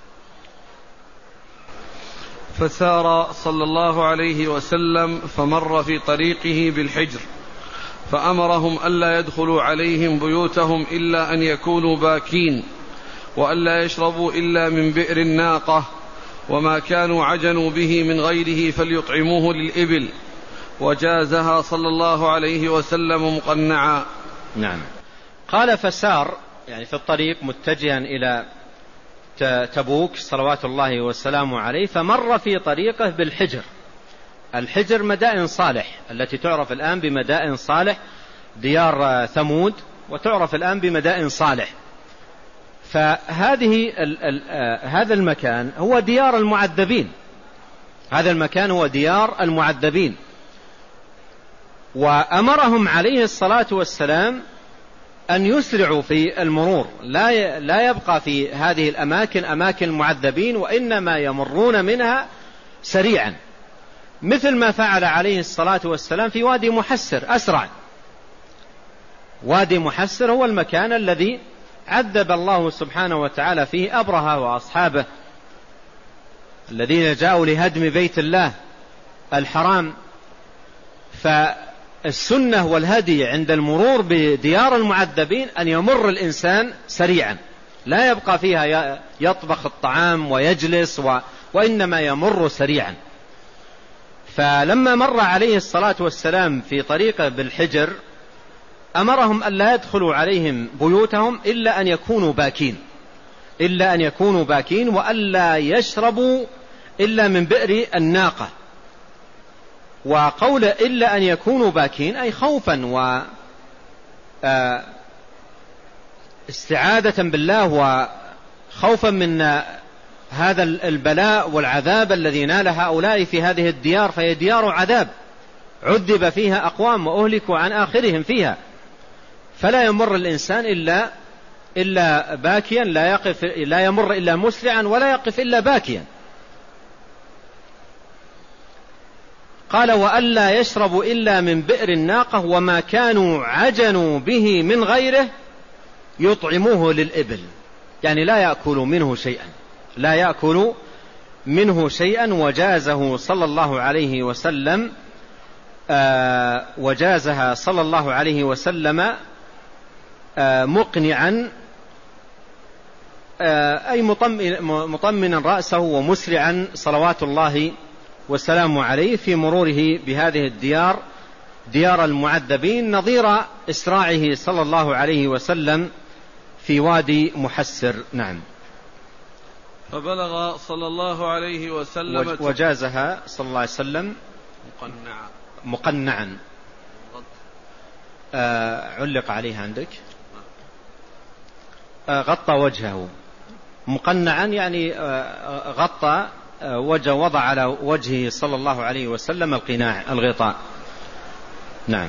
فسار صلى الله عليه وسلم فمر في طريقه بالحجر، فأمرهم ألا يدخلوا عليهم بيوتهم إلا أن يكونوا باكين، وألا يشربوا إلا من بئر الناقة، وما كانوا عجنوا به من غيره فليطعموه للإبل، وجازها صلى الله عليه وسلم مقنعا. نعم. قال فسار يعني في الطريق متجها إلى تبوك صلوات الله والسلام عليه، فمر في طريقه بالحجر. الحجر مدائن صالح التي تعرف الآن بمدائن صالح، ديار ثمود، وتعرف الآن بمدائن صالح. فهذه ال ال هذا المكان هو ديار المعذبين، هذا المكان هو ديار المعذبين. وأمرهم عليه الصلاة والسلام أن يسرعوا في المرور، لا لا يبقى في هذه الأماكن أماكن المعذبين، وإنما يمرون منها سريعا، مثل ما فعل عليه الصلاة والسلام في وادي محسر. أسرع. وادي محسر هو المكان الذي عذب الله سبحانه وتعالى فيه أبرهة وأصحابه الذين جاءوا لهدم بيت الله الحرام. فالسنة والهدي عند المرور بديار المعذبين أن يمر الإنسان سريعا، لا يبقى فيها يطبخ الطعام ويجلس و... وإنما يمر سريعا. فلما مر عليه الصلاة والسلام في طريقه بالحجر أمرهم أن لا يدخلوا عليهم بيوتهم إلا أن يكونوا باكين، إلا أن يكونوا باكين، وألا يشربوا إلا من بئر الناقة. وقول إلا أن يكونوا باكين أي خوفا واستعاذة بالله وخوفا من هذا البلاء والعذاب الذي نال هؤلاء في هذه الديار، فهي ديار عذاب عذب فيها أقوام وأهلكوا عن آخرهم فيها. فلا يمر الإنسان إلا إلا باكيا، لا يقف لا يمر إلا مسرعا، ولا يقف إلا باكيا. قال وألا يشربوا إلا من بئر الناقة، وما كانوا عجنوا به من غيره يطعموه للإبل، يعني لا يأكلوا منه شيئا، لا يأكلوا منه شيئا. وجازه صلى الله عليه وسلم آه وجازها صلى الله عليه وسلم آه مقنعا، آه أي مطمنا رأسه ومسرعا صلوات الله والسلام عليه في مروره بهذه الديار، ديار المعذبين، نظير إسراعه صلى الله عليه وسلم في وادي محسر. نعم. فبلغ صلى الله عليه وسلم وجازها صلى الله عليه وسلم مقنعا مقنعا آه علق عليه عندك آه غطى وجهه مقنعا، يعني آه غطى آه وجه وضع على وجهه صلى الله عليه وسلم القناع الغطاء. نعم.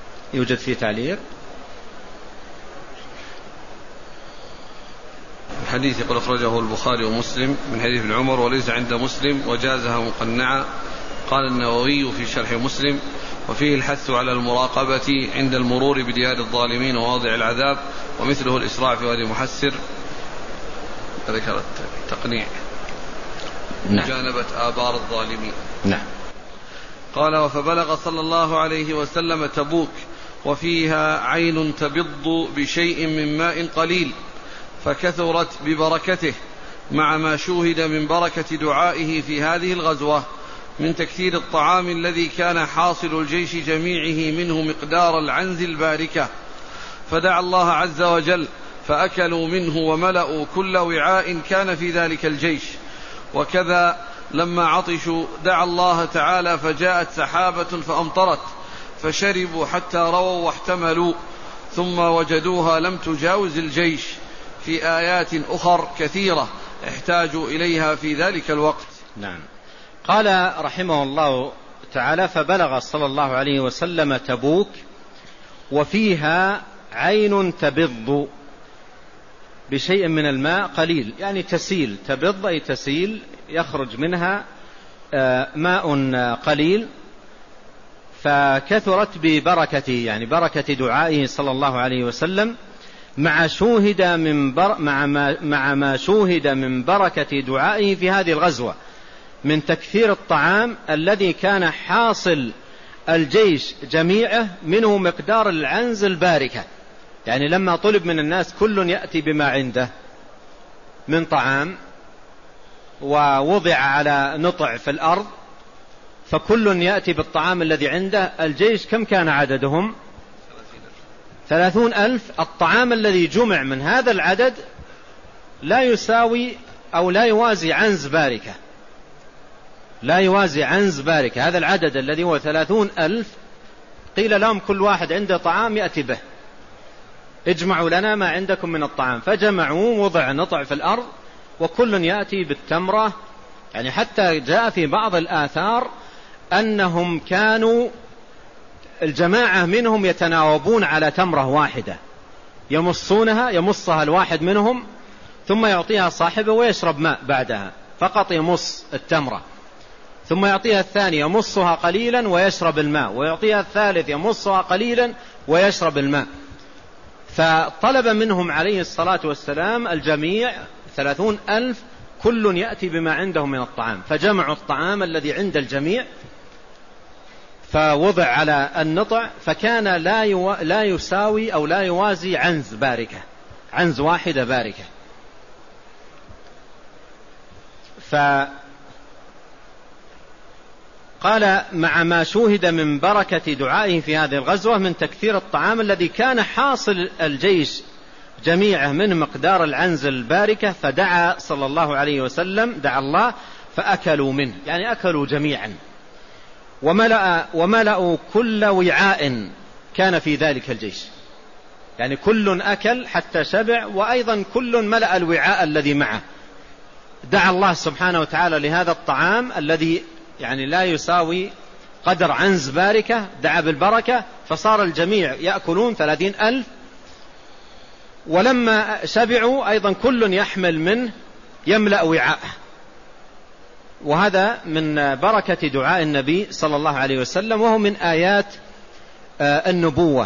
يوجد فيه تعليق. الحديث يقول أخرجه البخاري ومسلم من حديث ابن عمر وليس عند مسلم وجازها مقنعة. قال النووي في شرح مسلم وفيه الحث على المراقبة عند المرور بديار الظالمين وواضع العذاب ومثله الإسراع في وادي محسر. ذكرت التقنيع مجانبة آبار الظالمين. نعم. قال فبلغ صلى الله عليه وسلم تبوك وفيها عين تبض بشيء من ماء قليل فكثرت ببركته مع ما شوهد من بركة دعائه في هذه الغزوة من تكثير الطعام الذي كان حاصل الجيش جميعه منه مقدار العنز الباركة، فدعا الله عز وجل فأكلوا منه وملأوا كل وعاء كان في ذلك الجيش. وكذا لما عطشوا دعا الله تعالى فجاءت سحابة فأمطرت فشربوا حتى رووا واحتملوا ثم وجدوها لم تجاوز الجيش في آيات أخر كثيرة احتاجوا إليها في ذلك الوقت. نعم. قال رحمه الله تعالى فبلغ صلى الله عليه وسلم تبوك وفيها عين تبض بشيء من الماء قليل، يعني تسيل، تبض أي تسيل، يخرج منها ماء قليل، فكثرت ببركته، يعني بركة دعائه صلى الله عليه وسلم مع شوهد من بر مع ما مع ما شوهد من بركة دعائه في هذه الغزوة من تكثير الطعام الذي كان حاصل الجيش جميعه منه مقدار العنز الباركة. يعني لما طلب من الناس كل يأتي بما عنده من طعام ووضع على نطع في الأرض، فكل يأتي بالطعام الذي عنده، الجيش كم كان عددهم؟ ثلاثون ألف. الطعام الذي جمع من هذا العدد لا يساوي أو لا يوازي عنز باركة، لا يوازي عنز باركة. هذا العدد الذي هو ثلاثون ألف قيل لهم كل واحد عنده طعام يأتي به، اجمعوا لنا ما عندكم من الطعام، فجمعوا وضع نطع في الأرض وكل يأتي بالتمرة. يعني حتى جاء في بعض الآثار أنهم كانوا الجماعة منهم يتناوبون على تمرة واحدة يمصونها، يمصها الواحد منهم ثم يعطيها صاحبه ويشرب ماء بعدها، فقط يمص التمرة، ثم يعطيها الثاني يمصها قليلا ويشرب الماء، ويعطيها الثالث يمصها قليلا ويشرب الماء. فطلب منهم عليه الصلاة والسلام الجميع ثلاثون ألف كل يأتي بما عنده من الطعام، فجمعوا الطعام الذي عند الجميع فوضع على النطع، فكان لا, يو... لا يساوي أو لا يوازي عنز باركة، عنز واحدة باركة. فقال مع ما شوهد من بركة دعائه في هذه الغزوة من تكثير الطعام الذي كان حاصل الجيش جميعه من مقدار العنز الباركة، فدعا صلى الله عليه وسلم، دعا الله فأكلوا منه، يعني أكلوا جميعا، وملأ وملأوا كل وعاء كان في ذلك الجيش، يعني كل أكل حتى شبع، وأيضا كل ملأ الوعاء الذي معه. دعا الله سبحانه وتعالى لهذا الطعام الذي يعني لا يساوي قدر عنز باركة، دعا بالبركة فصار الجميع يأكلون ثلاثين ألف، ولما شبعوا أيضا كل يحمل منه يملأ وعاءه. وهذا من بركة دعاء النبي صلى الله عليه وسلم، وهو من آيات النبوة.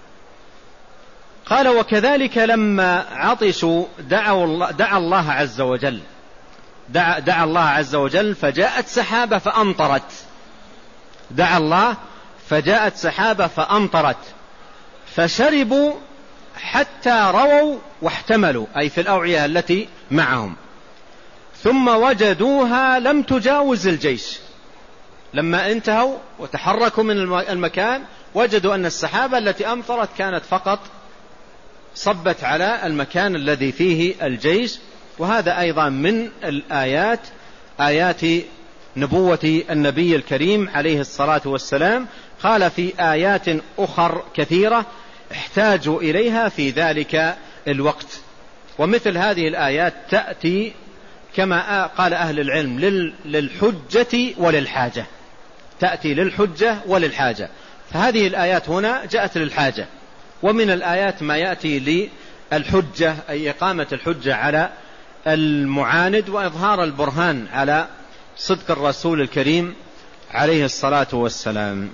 قال وكذلك لما عطشوا دعوا الله دعا الله عز وجل دعا, دعا الله عز وجل فجاءت سحابة فأمطرت. دعا الله فجاءت سحابة فأمطرت فشربوا حتى رووا واحتملوا، أي في الأوعية التي معهم، ثم وجدوها لم تجاوز الجيش. لما انتهوا وتحركوا من المكان وجدوا أن السحابة التي أمطرت كانت فقط صبت على المكان الذي فيه الجيش. وهذا أيضا من الآيات، آيات نبوة النبي الكريم عليه الصلاة والسلام. قال في آيات أخر كثيرة احتاجوا إليها في ذلك الوقت. ومثل هذه الآيات تأتي كما قال أهل العلم للحجة وللحاجة، تأتي للحجة وللحاجة، فهذه الآيات هنا جاءت للحاجة. ومن الآيات ما يأتي للحجة، أي إقامة الحجة على المعاند وإظهار البرهان على صدق الرسول الكريم عليه الصلاة والسلام.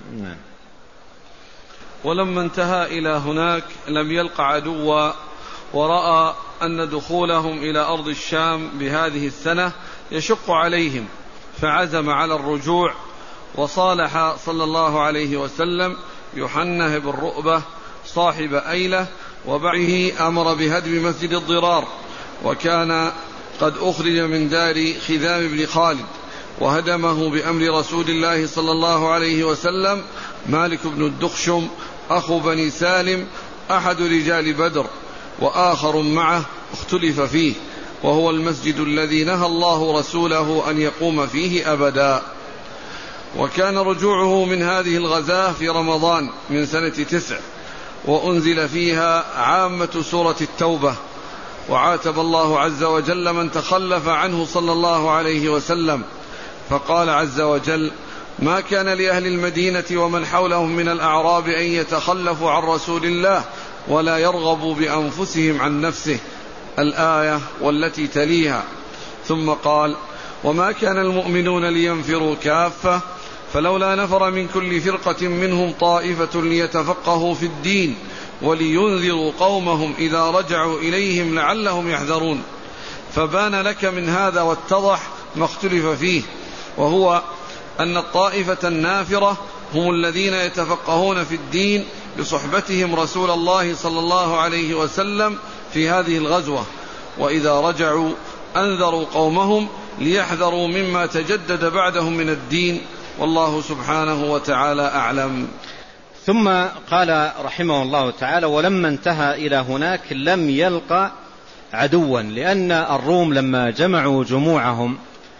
ولما انتهى إلى هناك لم يلق عدوا، ورأى أن دخولهم إلى أرض الشام بهذه السنة يشق عليهم، فعزم على الرجوع، وصالح صلى الله عليه وسلم يحنه بن رؤبة صاحب أيلة، وبعده أمر بهدم مسجد الضرار، وكان قد أخرج من دار خذام بن خالد، وهدمه بأمر رسول الله صلى الله عليه وسلم مالك بن الدخشم أخو بني سالم أحد رجال بدر، وآخر معه اختلف فيه، وهو المسجد الذي نهى الله رسوله أن يقوم فيه أبدا. وكان رجوعه من هذه الغزاة في رمضان من سنة تسع، وأنزل فيها عامة سورة التوبة، وعاتب الله عز وجل من تخلف عنه صلى الله عليه وسلم، فقال عز وجل: ما كان لأهل المدينة ومن حولهم من الأعراب أن يتخلفوا عن رسول الله ولا يرغبوا بأنفسهم عن نفسه، الآية والتي تليها. ثم قال: وما كان المؤمنون لينفروا كافة، فلولا نفر من كل فرقة منهم طائفة ليتفقهوا في الدين ولينذروا قومهم إذا رجعوا إليهم لعلهم يحذرون. فبان لك من هذا واتضح ما اختلف فيه، وهو أن الطائفة النافرة هم الذين يتفقهون في الدين بصحبتهم رسول الله صلى الله عليه وسلم في هذه الغزوة، وإذا رجعوا أنذروا قومهم ليحذروا مما تجدد بعدهم من الدين، والله سبحانه وتعالى أعلم. ثم قال رحمه الله تعالى: ولما انتهى إلى هناك لم يلقى عدوا، لأن الروم لما جمعوا جموعهم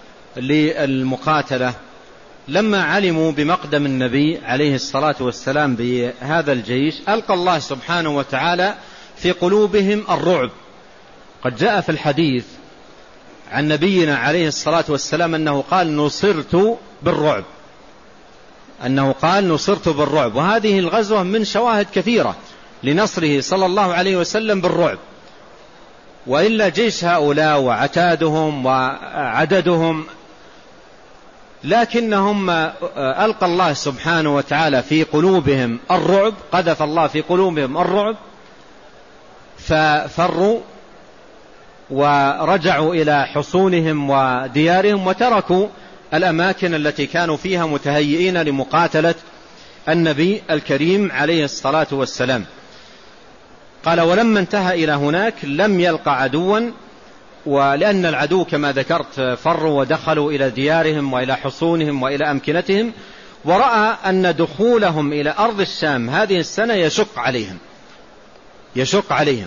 للمقاتلة لما علموا بمقدم النبي عليه الصلاة والسلام بهذا الجيش ألقى الله سبحانه وتعالى في قلوبهم الرعب. قد جاء في الحديث عن نبينا عليه الصلاة والسلام أنه قال: نصرت بالرعب، أنه قال نصرت بالرعب. وهذه الغزوة من شواهد كثيرة لنصره صلى الله عليه وسلم بالرعب، وإلا جيش هؤلاء وعتادهم وعددهم، لكنهم ألقى الله سبحانه وتعالى في قلوبهم الرعب، قذف الله في قلوبهم الرعب، ففروا ورجعوا إلى حصونهم وديارهم، وتركوا الأماكن التي كانوا فيها متهيئين لمقاتلة النبي الكريم عليه الصلاة والسلام. قال: ولما انتهى إلى هناك لم يلقى عدوا، ولأن العدو كما ذكرت فروا ودخلوا إلى ديارهم وإلى حصونهم وإلى أمكنتهم، ورأى أن دخولهم إلى أرض الشام هذه السنة يشق عليهم يشق عليهم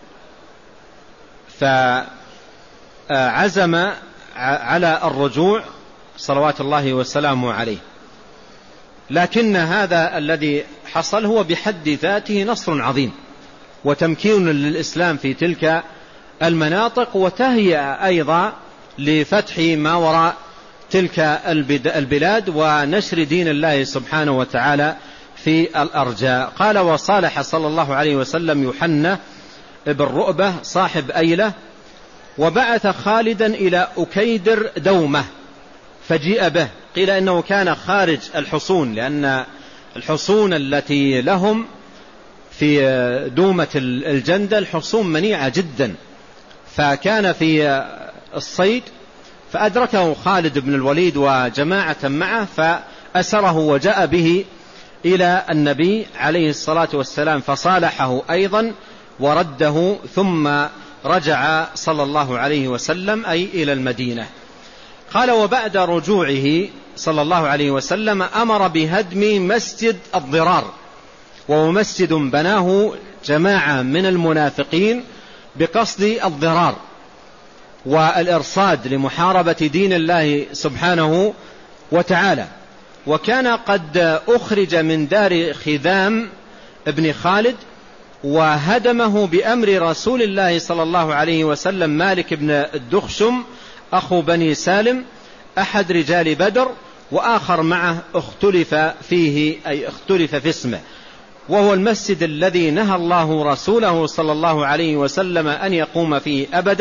فعزم على الرجوع صلوات الله وسلامه عليه. لكن هذا الذي حصل هو بحد ذاته نصر عظيم وتمكين للإسلام في تلك المناطق، وتهيئة أيضا لفتح ما وراء تلك البلاد ونشر دين الله سبحانه وتعالى في الأرجاء. قال: وصالح صلى الله عليه وسلم يحنى بن رؤبة صاحب أيلة، وبعث خالدا إلى أكيدر دومة فجيء به. قيل إنه كان خارج الحصون، لأن الحصون التي لهم في دومة الجندل حصون منيعة جدا، فكان في الصيد فأدركه خالد بن الوليد وجماعة معه، فأسره وجاء به إلى النبي عليه الصلاة والسلام، فصالحه أيضا ورده، ثم رجع صلى الله عليه وسلم أي إلى المدينة. قال: وبعد رجوعه صلى الله عليه وسلم أمر بهدم مسجد الضرار، وهو مسجد بناه جماعة من المنافقين بقصد الضرار والإرصاد لمحاربة دين الله سبحانه وتعالى. وكان قد أخرج من دار خذام ابن خالد، وهدمه بأمر رسول الله صلى الله عليه وسلم مالك بن الدخشم أخو بني سالم أحد رجال بدر، وآخر معه اختلف فيه أي اختلف في اسمه، وهو المسجد الذي نهى الله رسوله صلى الله عليه وسلم أن يقوم فيه أبدا،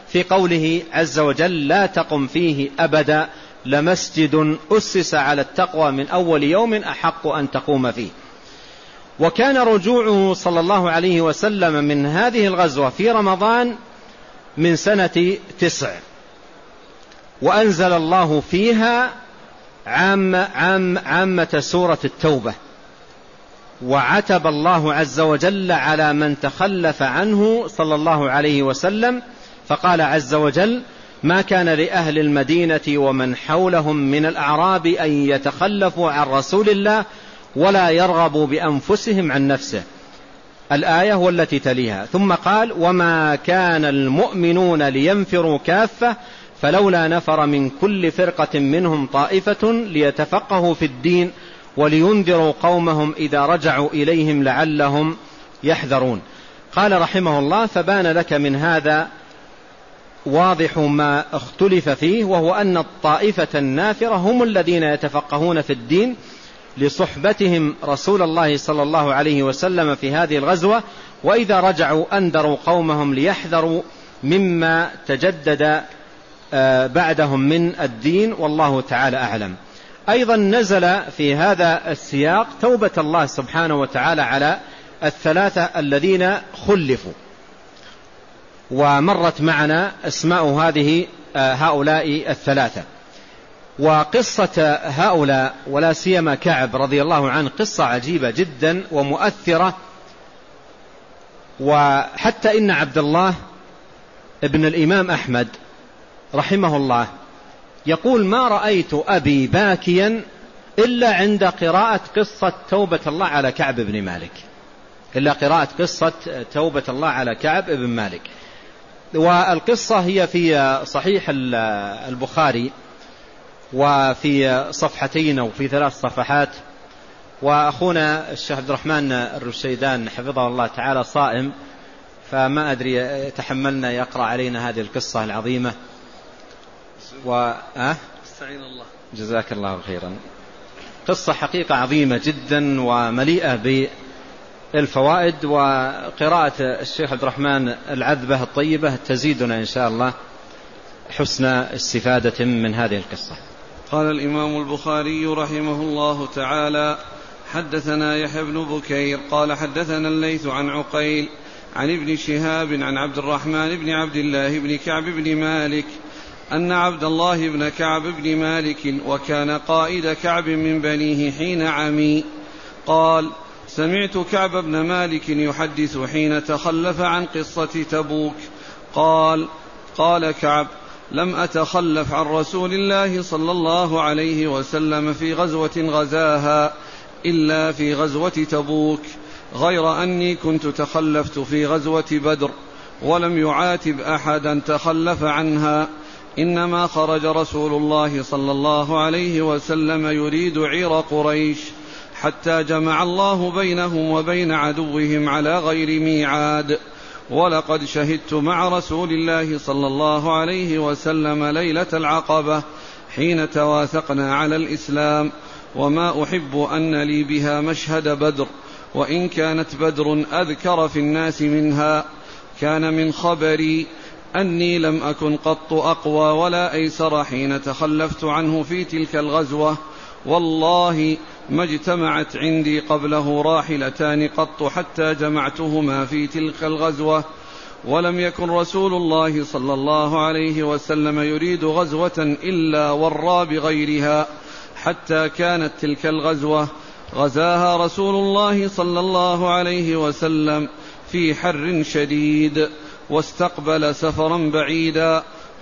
في قوله عز وجل لا تقم فيه أبدا لمسجد أسس على التقوى من أول يوم أحق أن تقوم فيه. وكان رجوعه صلى الله عليه وسلم من هذه الغزوة في رمضان من سنة تسع، وأنزل الله فيها عام عام عامة سورة التوبة، وعتب الله عز وجل على من تخلف عنه صلى الله عليه وسلم، فقال عز وجل ما كان لأهل المدينة ومن حولهم من الأعراب أن يتخلفوا عن رسول الله ولا يرغبوا بأنفسهم عن نفسه، الآية والتي تليها. ثم قال وما كان المؤمنون لينفروا كافة فلولا نفر من كل فرقة منهم طائفة ليتفقهوا في الدين ولينذروا قومهم إذا رجعوا إليهم لعلهم يحذرون. قال رحمه الله فبان لك من هذا واضح ما اختلف فيه، وهو أن الطائفة النافرة هم الذين يتفقهون في الدين لصحبتهم رسول الله صلى الله عليه وسلم في هذه الغزوة، وإذا رجعوا أنذروا قومهم ليحذروا مما تجدد بعدهم من الدين، والله تعالى أعلم. أيضا نزل في هذا السياق توبة الله سبحانه وتعالى على الثلاثة الذين خلفوا، ومرت معنا أسماء هذه هؤلاء الثلاثة. وقصة هؤلاء ولا سيما كعب رضي الله عنه قصة عجيبة جدا ومؤثرة، وحتى إن عبد الله ابن الإمام أحمد رحمه الله يقول ما رأيت أبي باكيا إلا عند قراءة قصة توبة الله على كعب بن مالك، إلا قراءة قصة توبة الله على كعب بن مالك. والقصة هي في صحيح البخاري وفي صفحتين أو في ثلاث صفحات، وأخونا الشيخ عبد الرحمن الرشيدان حفظه الله تعالى صائم، فما أدري تحملنا يقرأ علينا هذه القصة العظيمة. و أه؟ استعين الله. جزاك الله خيرا. قصة حقيقة عظيمة جدا ومليئة بالفوائد، وقراءة الشيخ عبد الرحمن العذبة الطيبة تزيدنا إن شاء الله حسن استفادة من هذه القصة. قال الإمام البخاري رحمه الله تعالى حدثنا يحيى بن بكير قال حدثنا الليث عن عقيل عن ابن شهاب عن عبد الرحمن بن عبد الله بن كعب بن مالك أن عبد الله بن كعب بن مالك وكان قائد كعب من بنيه حين عمي قال سمعت كعب بن مالك يحدث حين تخلف عن قصة تبوك قال قال كعب لم أتخلف عن رسول الله صلى الله عليه وسلم في غزوة غزاها إلا في غزوة تبوك، غير أني كنت تخلفت في غزوة بدر ولم يعاتب أحدا تخلف عنها، إنما خرج رسول الله صلى الله عليه وسلم يريد عير قريش حتى جمع الله بينهم وبين عدوهم على غير ميعاد. ولقد شهدت مع رسول الله صلى الله عليه وسلم ليلة العقبة حين تواثقنا على الإسلام، وما أحب أن لي بها مشهد بدر، وإن كانت بدر أذكر في الناس منها. كان من خبري أني لم أكن قط أقوى ولا أيسر حين تخلفت عنه في تلك الغزوة، والله ما اجتمعت عندي قبله راحلتان قط حتى جمعتهما في تلك الغزوة، ولم يكن رسول الله صلى الله عليه وسلم يريد غزوة إلا ورى بغيرها، حتى كانت تلك الغزوة غزاها رسول الله صلى الله عليه وسلم في حر شديد، واستقبل سفرا بعيدا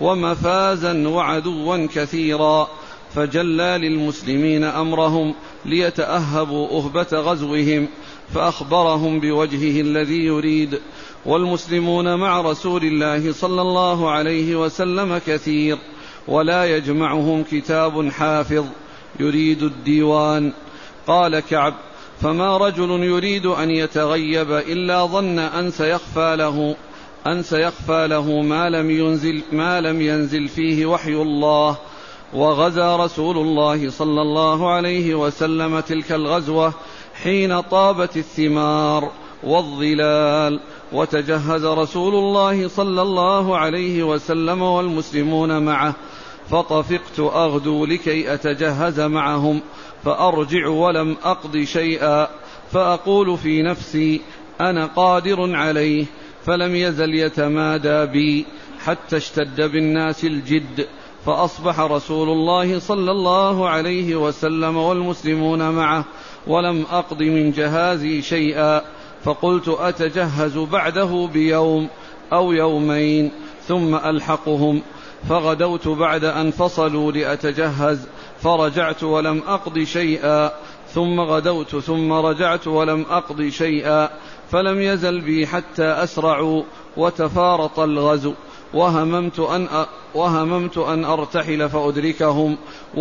ومفازا وعدوا كثيرا، فجلى للمسلمين أمرهم ليتأهبوا أهبة غزوهم، فأخبرهم بوجهه الذي يريد. والمسلمون مع رسول الله صلى الله عليه وسلم كثير، ولا يجمعهم كتاب حافظ يريد الديوان. قال كعب فما رجل يريد أن يتغيب إلا ظن أن سيخفى له أن سيخفى له ما لم ينزل, ما لم ينزل فيه وحي الله. وغزا رسول الله صلى الله عليه وسلم تلك الغزوة حين طابت الثمار والظلال. وتجهز رسول الله صلى الله عليه وسلم والمسلمون معه، فطفقت أغدو لكي أتجهز معهم، فأرجع ولم أقض شيئا، فأقول في نفسي أنا قادر عليه، فلم يزل يتمادى بي حتى اشتد بالناس الجد، فأصبح رسول الله صلى الله عليه وسلم والمسلمون معه ولم أقض من جهازي شيئا، فقلت أتجهز بعده بيوم أو يومين ثم ألحقهم، فغدوت بعد أن فصلوا لأتجهز، فرجعت ولم أقض شيئا، ثم غدوت ثم رجعت ولم أقض شيئا، فلم يزل بي حتى أسرعوا وتفارط الغزو، وهممت أن, وهممت أن أرتحل فأدركهم،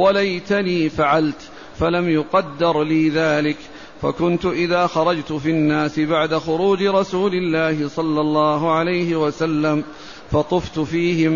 وليتني فعلت، فلم يقدر لي ذلك. فكنت إذا خرجت في الناس بعد خروج رسول الله صلى الله عليه وسلم فطفت فيهم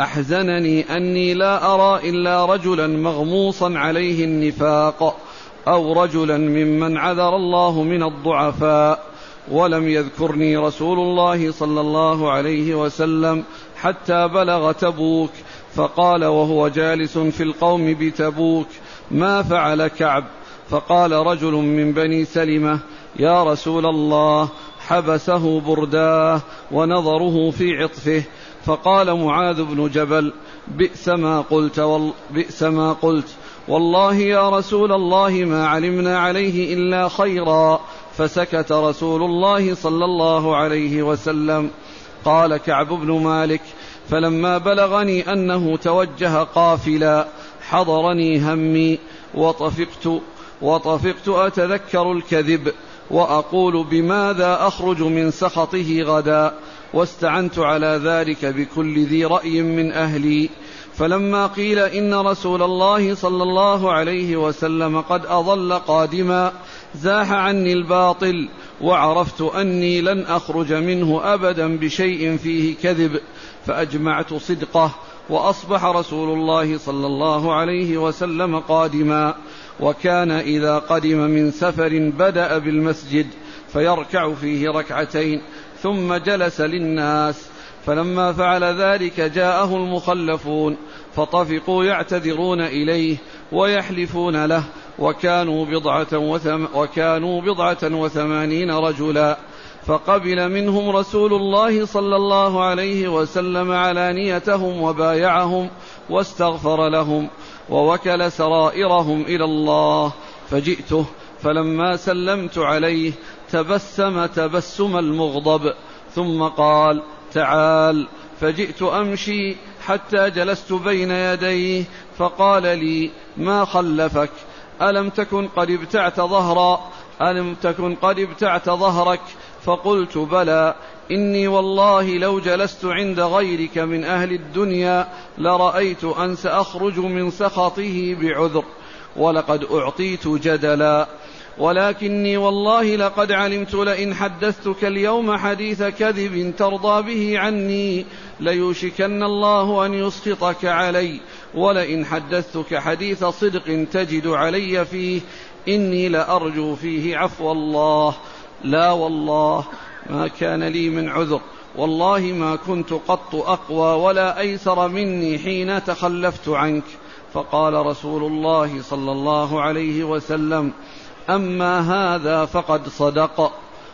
أحزنني أني لا أرى إلا رجلا مغموصا عليه النفاق، أو رجلا ممن عذر الله من الضعفاء. ولم يذكرني رسول الله صلى الله عليه وسلم حتى بلغ تبوك، فقال وهو جالس في القوم بتبوك: ما فعل كعب؟ فقال رجل من بني سلمة: يا رسول الله، حبسه برداه ونظره في عطفه. فقال معاذ بن جبل: بئس ما قلت, وال... بئس ما قلت والله يا رسول الله ما علمنا عليه إلا خيرا. فسكت رسول الله صلى الله عليه وسلم. قال كعب بن مالك: فلما بلغني أنه توجه قافلا حضرني همي، وطفقت, وطفقت أتذكر الكذب، وأقول بماذا أخرج من سخطه غدا، واستعنت على ذلك بكل ذي رأي من أهلي. فلما قيل إن رسول الله صلى الله عليه وسلم قد أضل قادما زاح عني الباطل، وعرفت أني لن أخرج منه أبدا بشيء فيه كذب، فأجمعت صدقه، وأصبح رسول الله صلى الله عليه وسلم قادما، وكان إذا قدم من سفر بدأ بالمسجد فيركع فيه ركعتين ثم جلس للناس. فلما فعل ذلك جاءه المخلفون فطفقوا يعتذرون إليه ويحلفون له، وكانوا بضعة, وثم وكانوا بضعة وثمانين رجلا، فقبل منهم رسول الله صلى الله عليه وسلم علانيتهم وبايعهم واستغفر لهم، ووكل سرائرهم إلى الله. فجئته فلما سلمت عليه تبسم تبسم المغضب، ثم قال: تعال. فجئت أمشي حتى جلست بين يديه، فقال لي: ما خلفك؟ ألم تكن قد ابتعت ظهرا ألم تكن قد ابتعت ظهرك؟ فقلت: بلى، إني والله لو جلست عند غيرك من أهل الدنيا لرأيت أن سأخرج من سخطه بعذر، ولقد أعطيت جدلا، ولكني والله لقد علمت لئن حدثتك اليوم حديث كذب ترضى به عني ليوشكن الله أن يسخطك علي، ولئن حدثتك حديث صدق تجد علي فيه إني لأرجو فيه عفو الله. لا والله ما كان لي من عذر، والله ما كنت قط أقوى ولا أيسر مني حين تخلفت عنك. فقال رسول الله صلى الله عليه وسلم: أما هذا فقد صدق،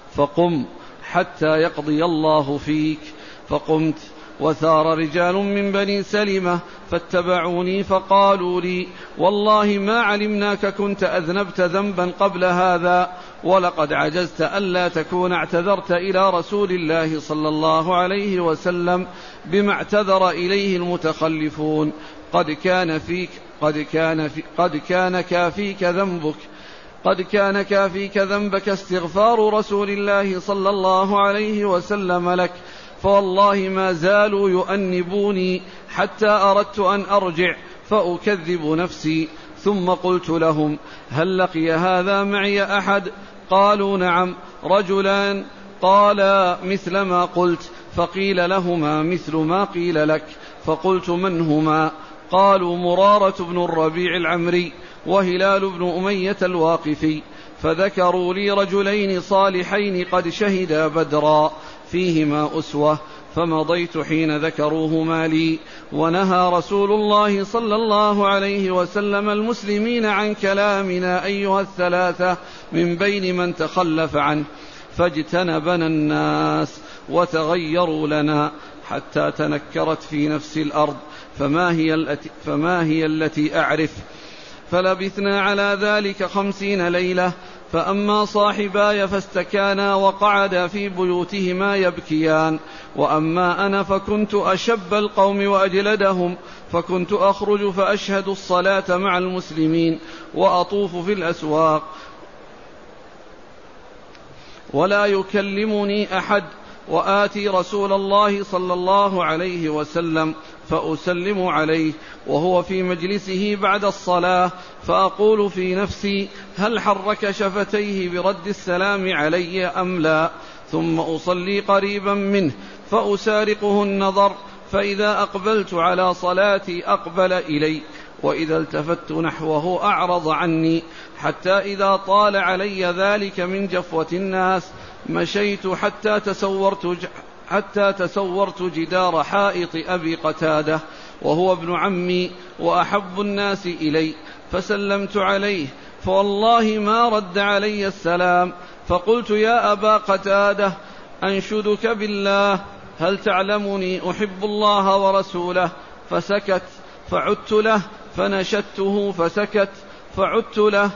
فقم حتى يقضي الله فيك. فقمت، وثار رجال من بني سلمة فاتبعوني فقالوا لي: والله ما علمناك كنت أذنبت ذنبا قبل هذا، ولقد عجزت ألا تكون اعتذرت إلى رسول الله صلى الله عليه وسلم بما اعتذر إليه المتخلفون. قد كان فيك قد كان في قد كان كافيك ذنبك قد كان كافيك ذنبك استغفار رسول الله صلى الله عليه وسلم لك، فوالله ما زالوا يؤنبوني حتى أردت أن أرجع فأكذب نفسي. ثم قلت لهم: هل لقي هذا معي أحد؟ قالوا: نعم، رجلان قالا مثل ما قلت. فقيل لهما مثل ما قيل لك. فقلت: من هما؟ قالوا: مرارة بن الربيع العمري وهلال بن أمية الواقفي. فذكروا لي رجلين صالحين قد شهدا بدرا فيهما أسوة، فمضيت حين ذكروهما لي. ونهى رسول الله صلى الله عليه وسلم المسلمين عن كلامنا أيها الثلاثة من بين من تخلف عنه، فاجتنبنا الناس وتغيروا لنا حتى تنكرت في نفس الأرض، فما هي التي, فما هي التي أعرف. فلبثنا على ذلك خمسين ليلة. فأما صاحباي فاستكانا وقعدا في بيوتهما يبكيان، وأما أنا فكنت أشب القوم وأجلدهم، فكنت أخرج فأشهد الصلاة مع المسلمين وأطوف في الأسواق ولا يكلمني أحد، وآتي رسول الله صلى الله عليه وسلم فأسلم عليه وهو في مجلسه بعد الصلاة، فأقول في نفسي هل حرك شفتيه برد السلام علي أم لا، ثم أصلي قريبا منه فأسارقه النظر، فإذا أقبلت على صلاتي أقبل إلي، وإذا التفت نحوه أعرض عني، حتى إذا طال علي ذلك من جفوة الناس مشيت حتى تسورت حتى تسورت جدار حائط أبي قتادة وهو ابن عمي وأحب الناس إلي، فسلمت عليه، فوالله ما رد علي السلام، فقلت يا أبا قتادة أنشدك بالله هل تعلمني أحب الله ورسوله؟ فسكت، فعدت له فنشدته فسكت، فعدت له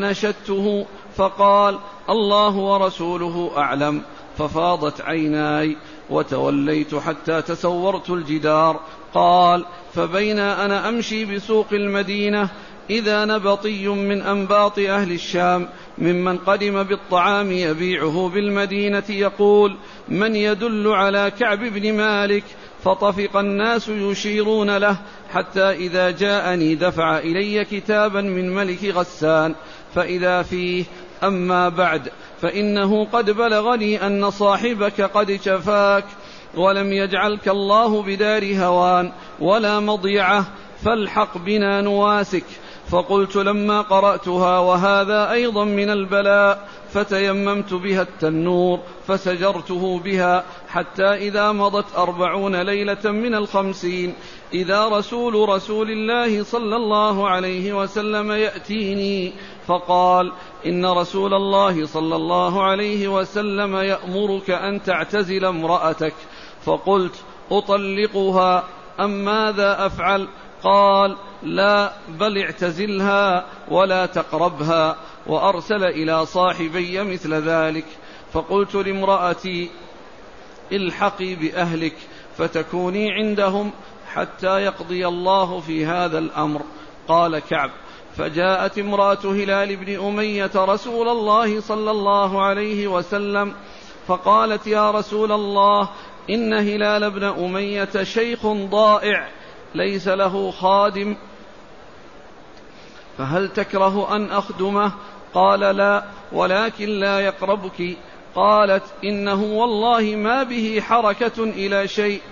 فنشدته فقال الله ورسوله أعلم، ففاضت عيناي وتوليت حتى تسورت الجدار. قال فبين أنا أمشي بسوق المدينة إذا نبطي من أنباط أهل الشام ممن قدم بالطعام يبيعه بالمدينة يقول من يدل على كعب بن مالك؟ فطفق الناس يشيرون له، حتى إذا جاءني دفع إلي كتابا من ملك غسان، فإذا فيه أما بعد فإنه قد بلغني أن صاحبك قد شفاك، ولم يجعلك الله بدار هوان ولا مضيعة، فالحق بنا نواسك. فقلت لما قرأتها وهذا أيضا من البلاء فتيممت بها التنور فسجرته بها، حتى إذا مضت أربعون ليلة من الخمسين إذا رسول رسول الله صلى الله عليه وسلم يأتيني فقال إن رسول الله صلى الله عليه وسلم يأمرك أن تعتزل امرأتك. فقلت أطلقها أم ماذا أفعل؟ قال لا بل اعتزلها ولا تقربها، وأرسل إلى صاحبي مثل ذلك. فقلت لامرأتي الحقي بأهلك فتكوني عندهم حتى يقضي الله في هذا الأمر. قال كعب فجاءت امرأة هلال بن أمية رسول الله صلى الله عليه وسلم فقالت يا رسول الله إن هلال بن أمية شيخ ضائع ليس له خادم، فهل تكره أن أخدمه؟ قال لا ولكن لا يقربك. قالت إنه والله ما به حركة إلى شيء،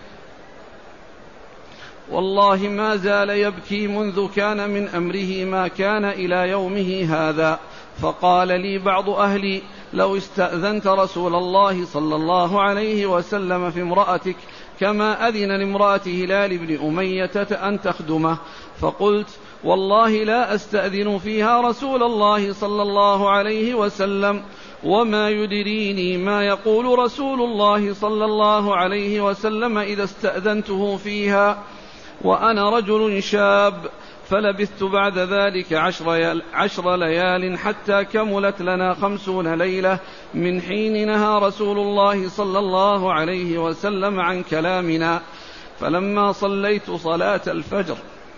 والله ما زال يبكي منذ كان من أمره ما كان إلى يومه هذا. فقال لي بعض أهلي لو استأذنت رسول الله صلى الله عليه وسلم في امرأتك كما أذن لامرأة هلال بن أمية أن تخدمه. فقلت والله لا أستأذن فيها رسول الله صلى الله عليه وسلم، وما يدريني ما يقول رسول الله صلى الله عليه وسلم إذا استأذنته فيها وأنا رجل شاب. فلبثت بعد ذلك عشر, عشر ليال حتى كملت لنا خمسون ليلة من حين نهى رسول الله صلى الله عليه وسلم عن كلامنا. فلما صليت صلاة الفجر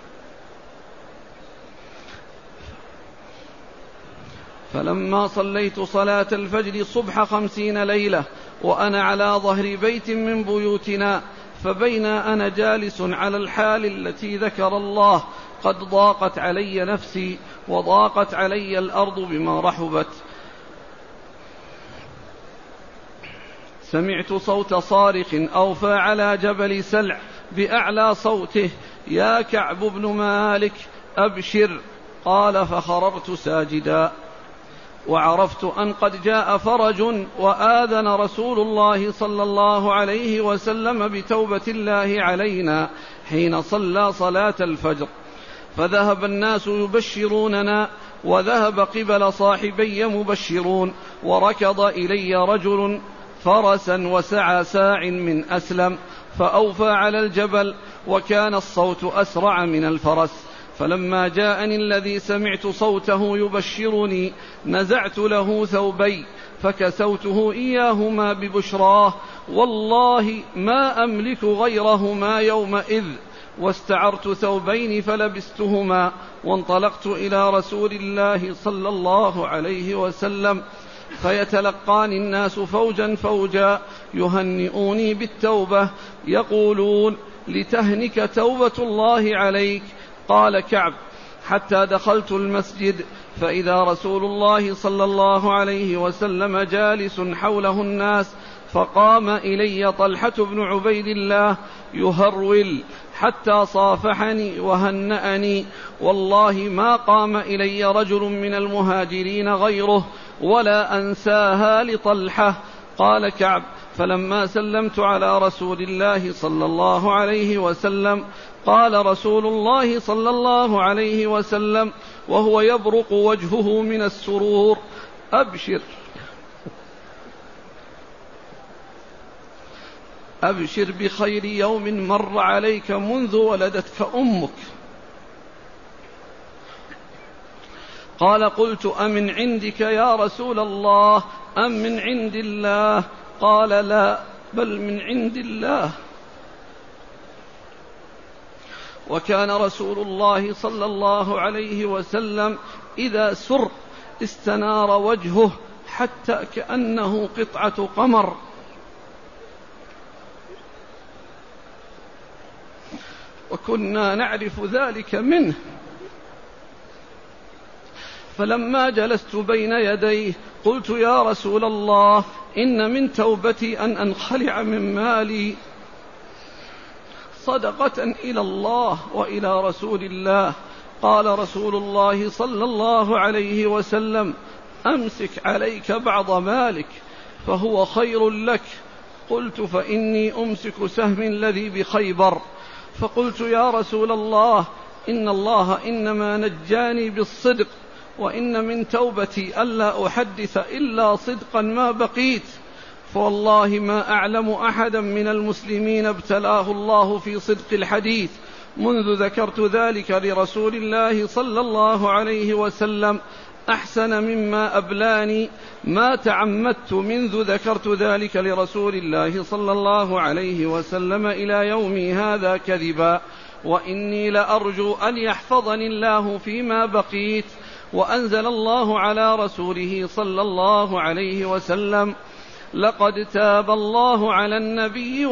فلما صليت صلاة الفجر صبح خمسين ليلة وأنا على ظهر بيت من بيوتنا، فبين أنا جالس على الحال التي ذكر الله قد ضاقت علي نفسي وضاقت علي الأرض بما رحبت، سمعت صوت صارخ أوفى على جبل سلع بأعلى صوته يا كعب بن مالك أبشر. قال فخررت ساجدا. وعرفت أن قد جاء فرج وآذن رسول الله صلى الله عليه وسلم بتوبة الله علينا حين صلى صلاة الفجر، فذهب الناس يبشروننا، وذهب قبل صاحبي مبشرون، وركض إلي رجل فرسا وسعى ساع من أسلم، فأوفى على الجبل، وكان الصوت أسرع من الفرس. فلما جاءني الذي سمعت صوته يبشرني نزعت له ثوبي فكسوته إياهما ببشراه، والله ما أملك غيرهما يومئذ، واستعرت ثوبين فلبستهما، وانطلقت إلى رسول الله صلى الله عليه وسلم، فيتلقاني الناس فوجا فوجا يهنئوني بالتوبة، يقولون لتهنك توبة الله عليك. قال كعب: حتى دخلت المسجد فإذا رسول الله صلى الله عليه وسلم جالس حوله الناس، فقام إلي طلحة بن عبيد الله يهرول حتى صافحني وهنأني، والله ما قام إلي رجل من المهاجرين غيره، ولا أنساها لطلحة. قال كعب: فلما سلمت على رسول الله صلى الله عليه وسلم قال رسول الله صلى الله عليه وسلم وهو يبرق وجهه من السرور: أبشر أبشر بخير يوم مر عليك منذ ولدتك أمك. قال: قلت: أمن عندك يا رسول الله أم من عند الله؟ قال: لا، بل من عند الله. وكان رسول الله صلى الله عليه وسلم إذا سر استنار وجهه حتى كأنه قطعة قمر. وكنا نعرف ذلك منه. فلما جلست بين يديه قلت: يا رسول الله، إن من توبتي أن أنخلع من مالي صدقة إلى الله وإلى رسول الله. قال رسول الله صلى الله عليه وسلم: أمسك عليك بعض مالك فهو خير لك. قلت: فإني أمسك سهم الذي بخيبر. فقلت: يا رسول الله، إن الله إنما نجاني بالصدق، وإن من توبتي ألا أحدث إلا صدقا ما بقيت، فوالله ما أعلم أحدا من المسلمين ابتلاه الله في صدق الحديث منذ ذكرت ذلك لرسول الله صلى الله عليه وسلم أحسن مما أبلاني، ما تعمدت منذ ذكرت ذلك لرسول الله صلى الله عليه وسلم إلى يومي هذا كذبا، وإني لأرجو أن يحفظني الله فيما بقيت. وأنزل الله على رسوله صلى الله عليه وسلم: لقد تاب الله على النبي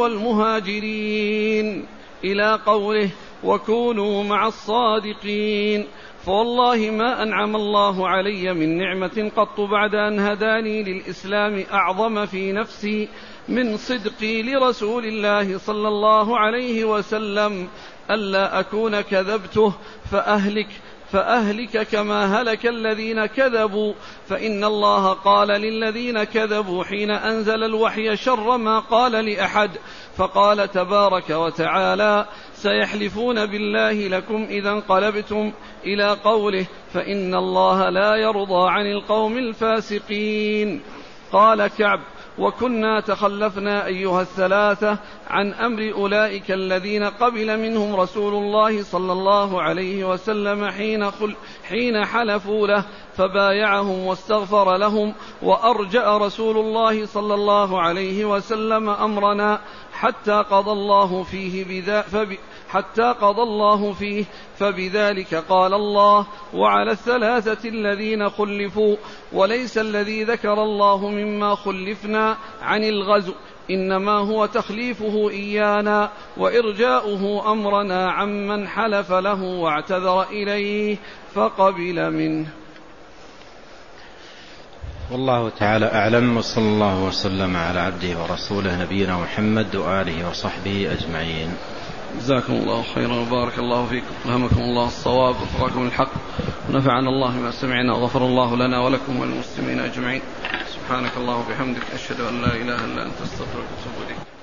والمهاجرين، إلى قوله: وكونوا مع الصادقين. فوالله ما أنعم الله علي من نعمة قط بعد أن هداني للإسلام أعظم في نفسي من صدقي لرسول الله صلى الله عليه وسلم، ألا أكون كذبته فأهلك فأهلك كما هلك الذين كذبوا. فإن الله قال للذين كذبوا حين أنزل الوحي شر ما قال لأحد، فقال تبارك وتعالى: سيحلفون بالله لكم إذا انقلبتم، إلى قوله: فإن الله لا يرضى عن القوم الفاسقين. قال كعب: وكنا تخلفنا أيها الثلاثة عن أمر أولئك الذين قبل منهم رسول الله صلى الله عليه وسلم حين, خل حين حلفوا له، فبايعهم واستغفر لهم، وأرجأ رسول الله صلى الله عليه وسلم أمرنا حتى قضى الله فيه بذا فب حتى قضى الله فيه فبذلك قال الله: وعلى الثلاثة الذين خلفوا. وليس الذي ذكر الله مما خلفنا عن الغزو، إنما هو تخليفه إيانا وإرجاؤه أمرنا عمن حلف له واعتذر إليه فقبل منه. والله تعالى أعلم، وصلى الله وسلم على عبده ورسوله نبينا محمد وآله وصحبه أجمعين. جزاكم الله خيرا وبارك الله فيكم، ألهمكم الله الصواب ووفقكم الحق، ونفعنا الله ما سمعنا، وغفر الله لنا ولكم وللمسلمين أجمعين. سبحانك الله وبحمدك، أشهد أن لا إله إلا أنت، أستغفرك وأتوب إليك.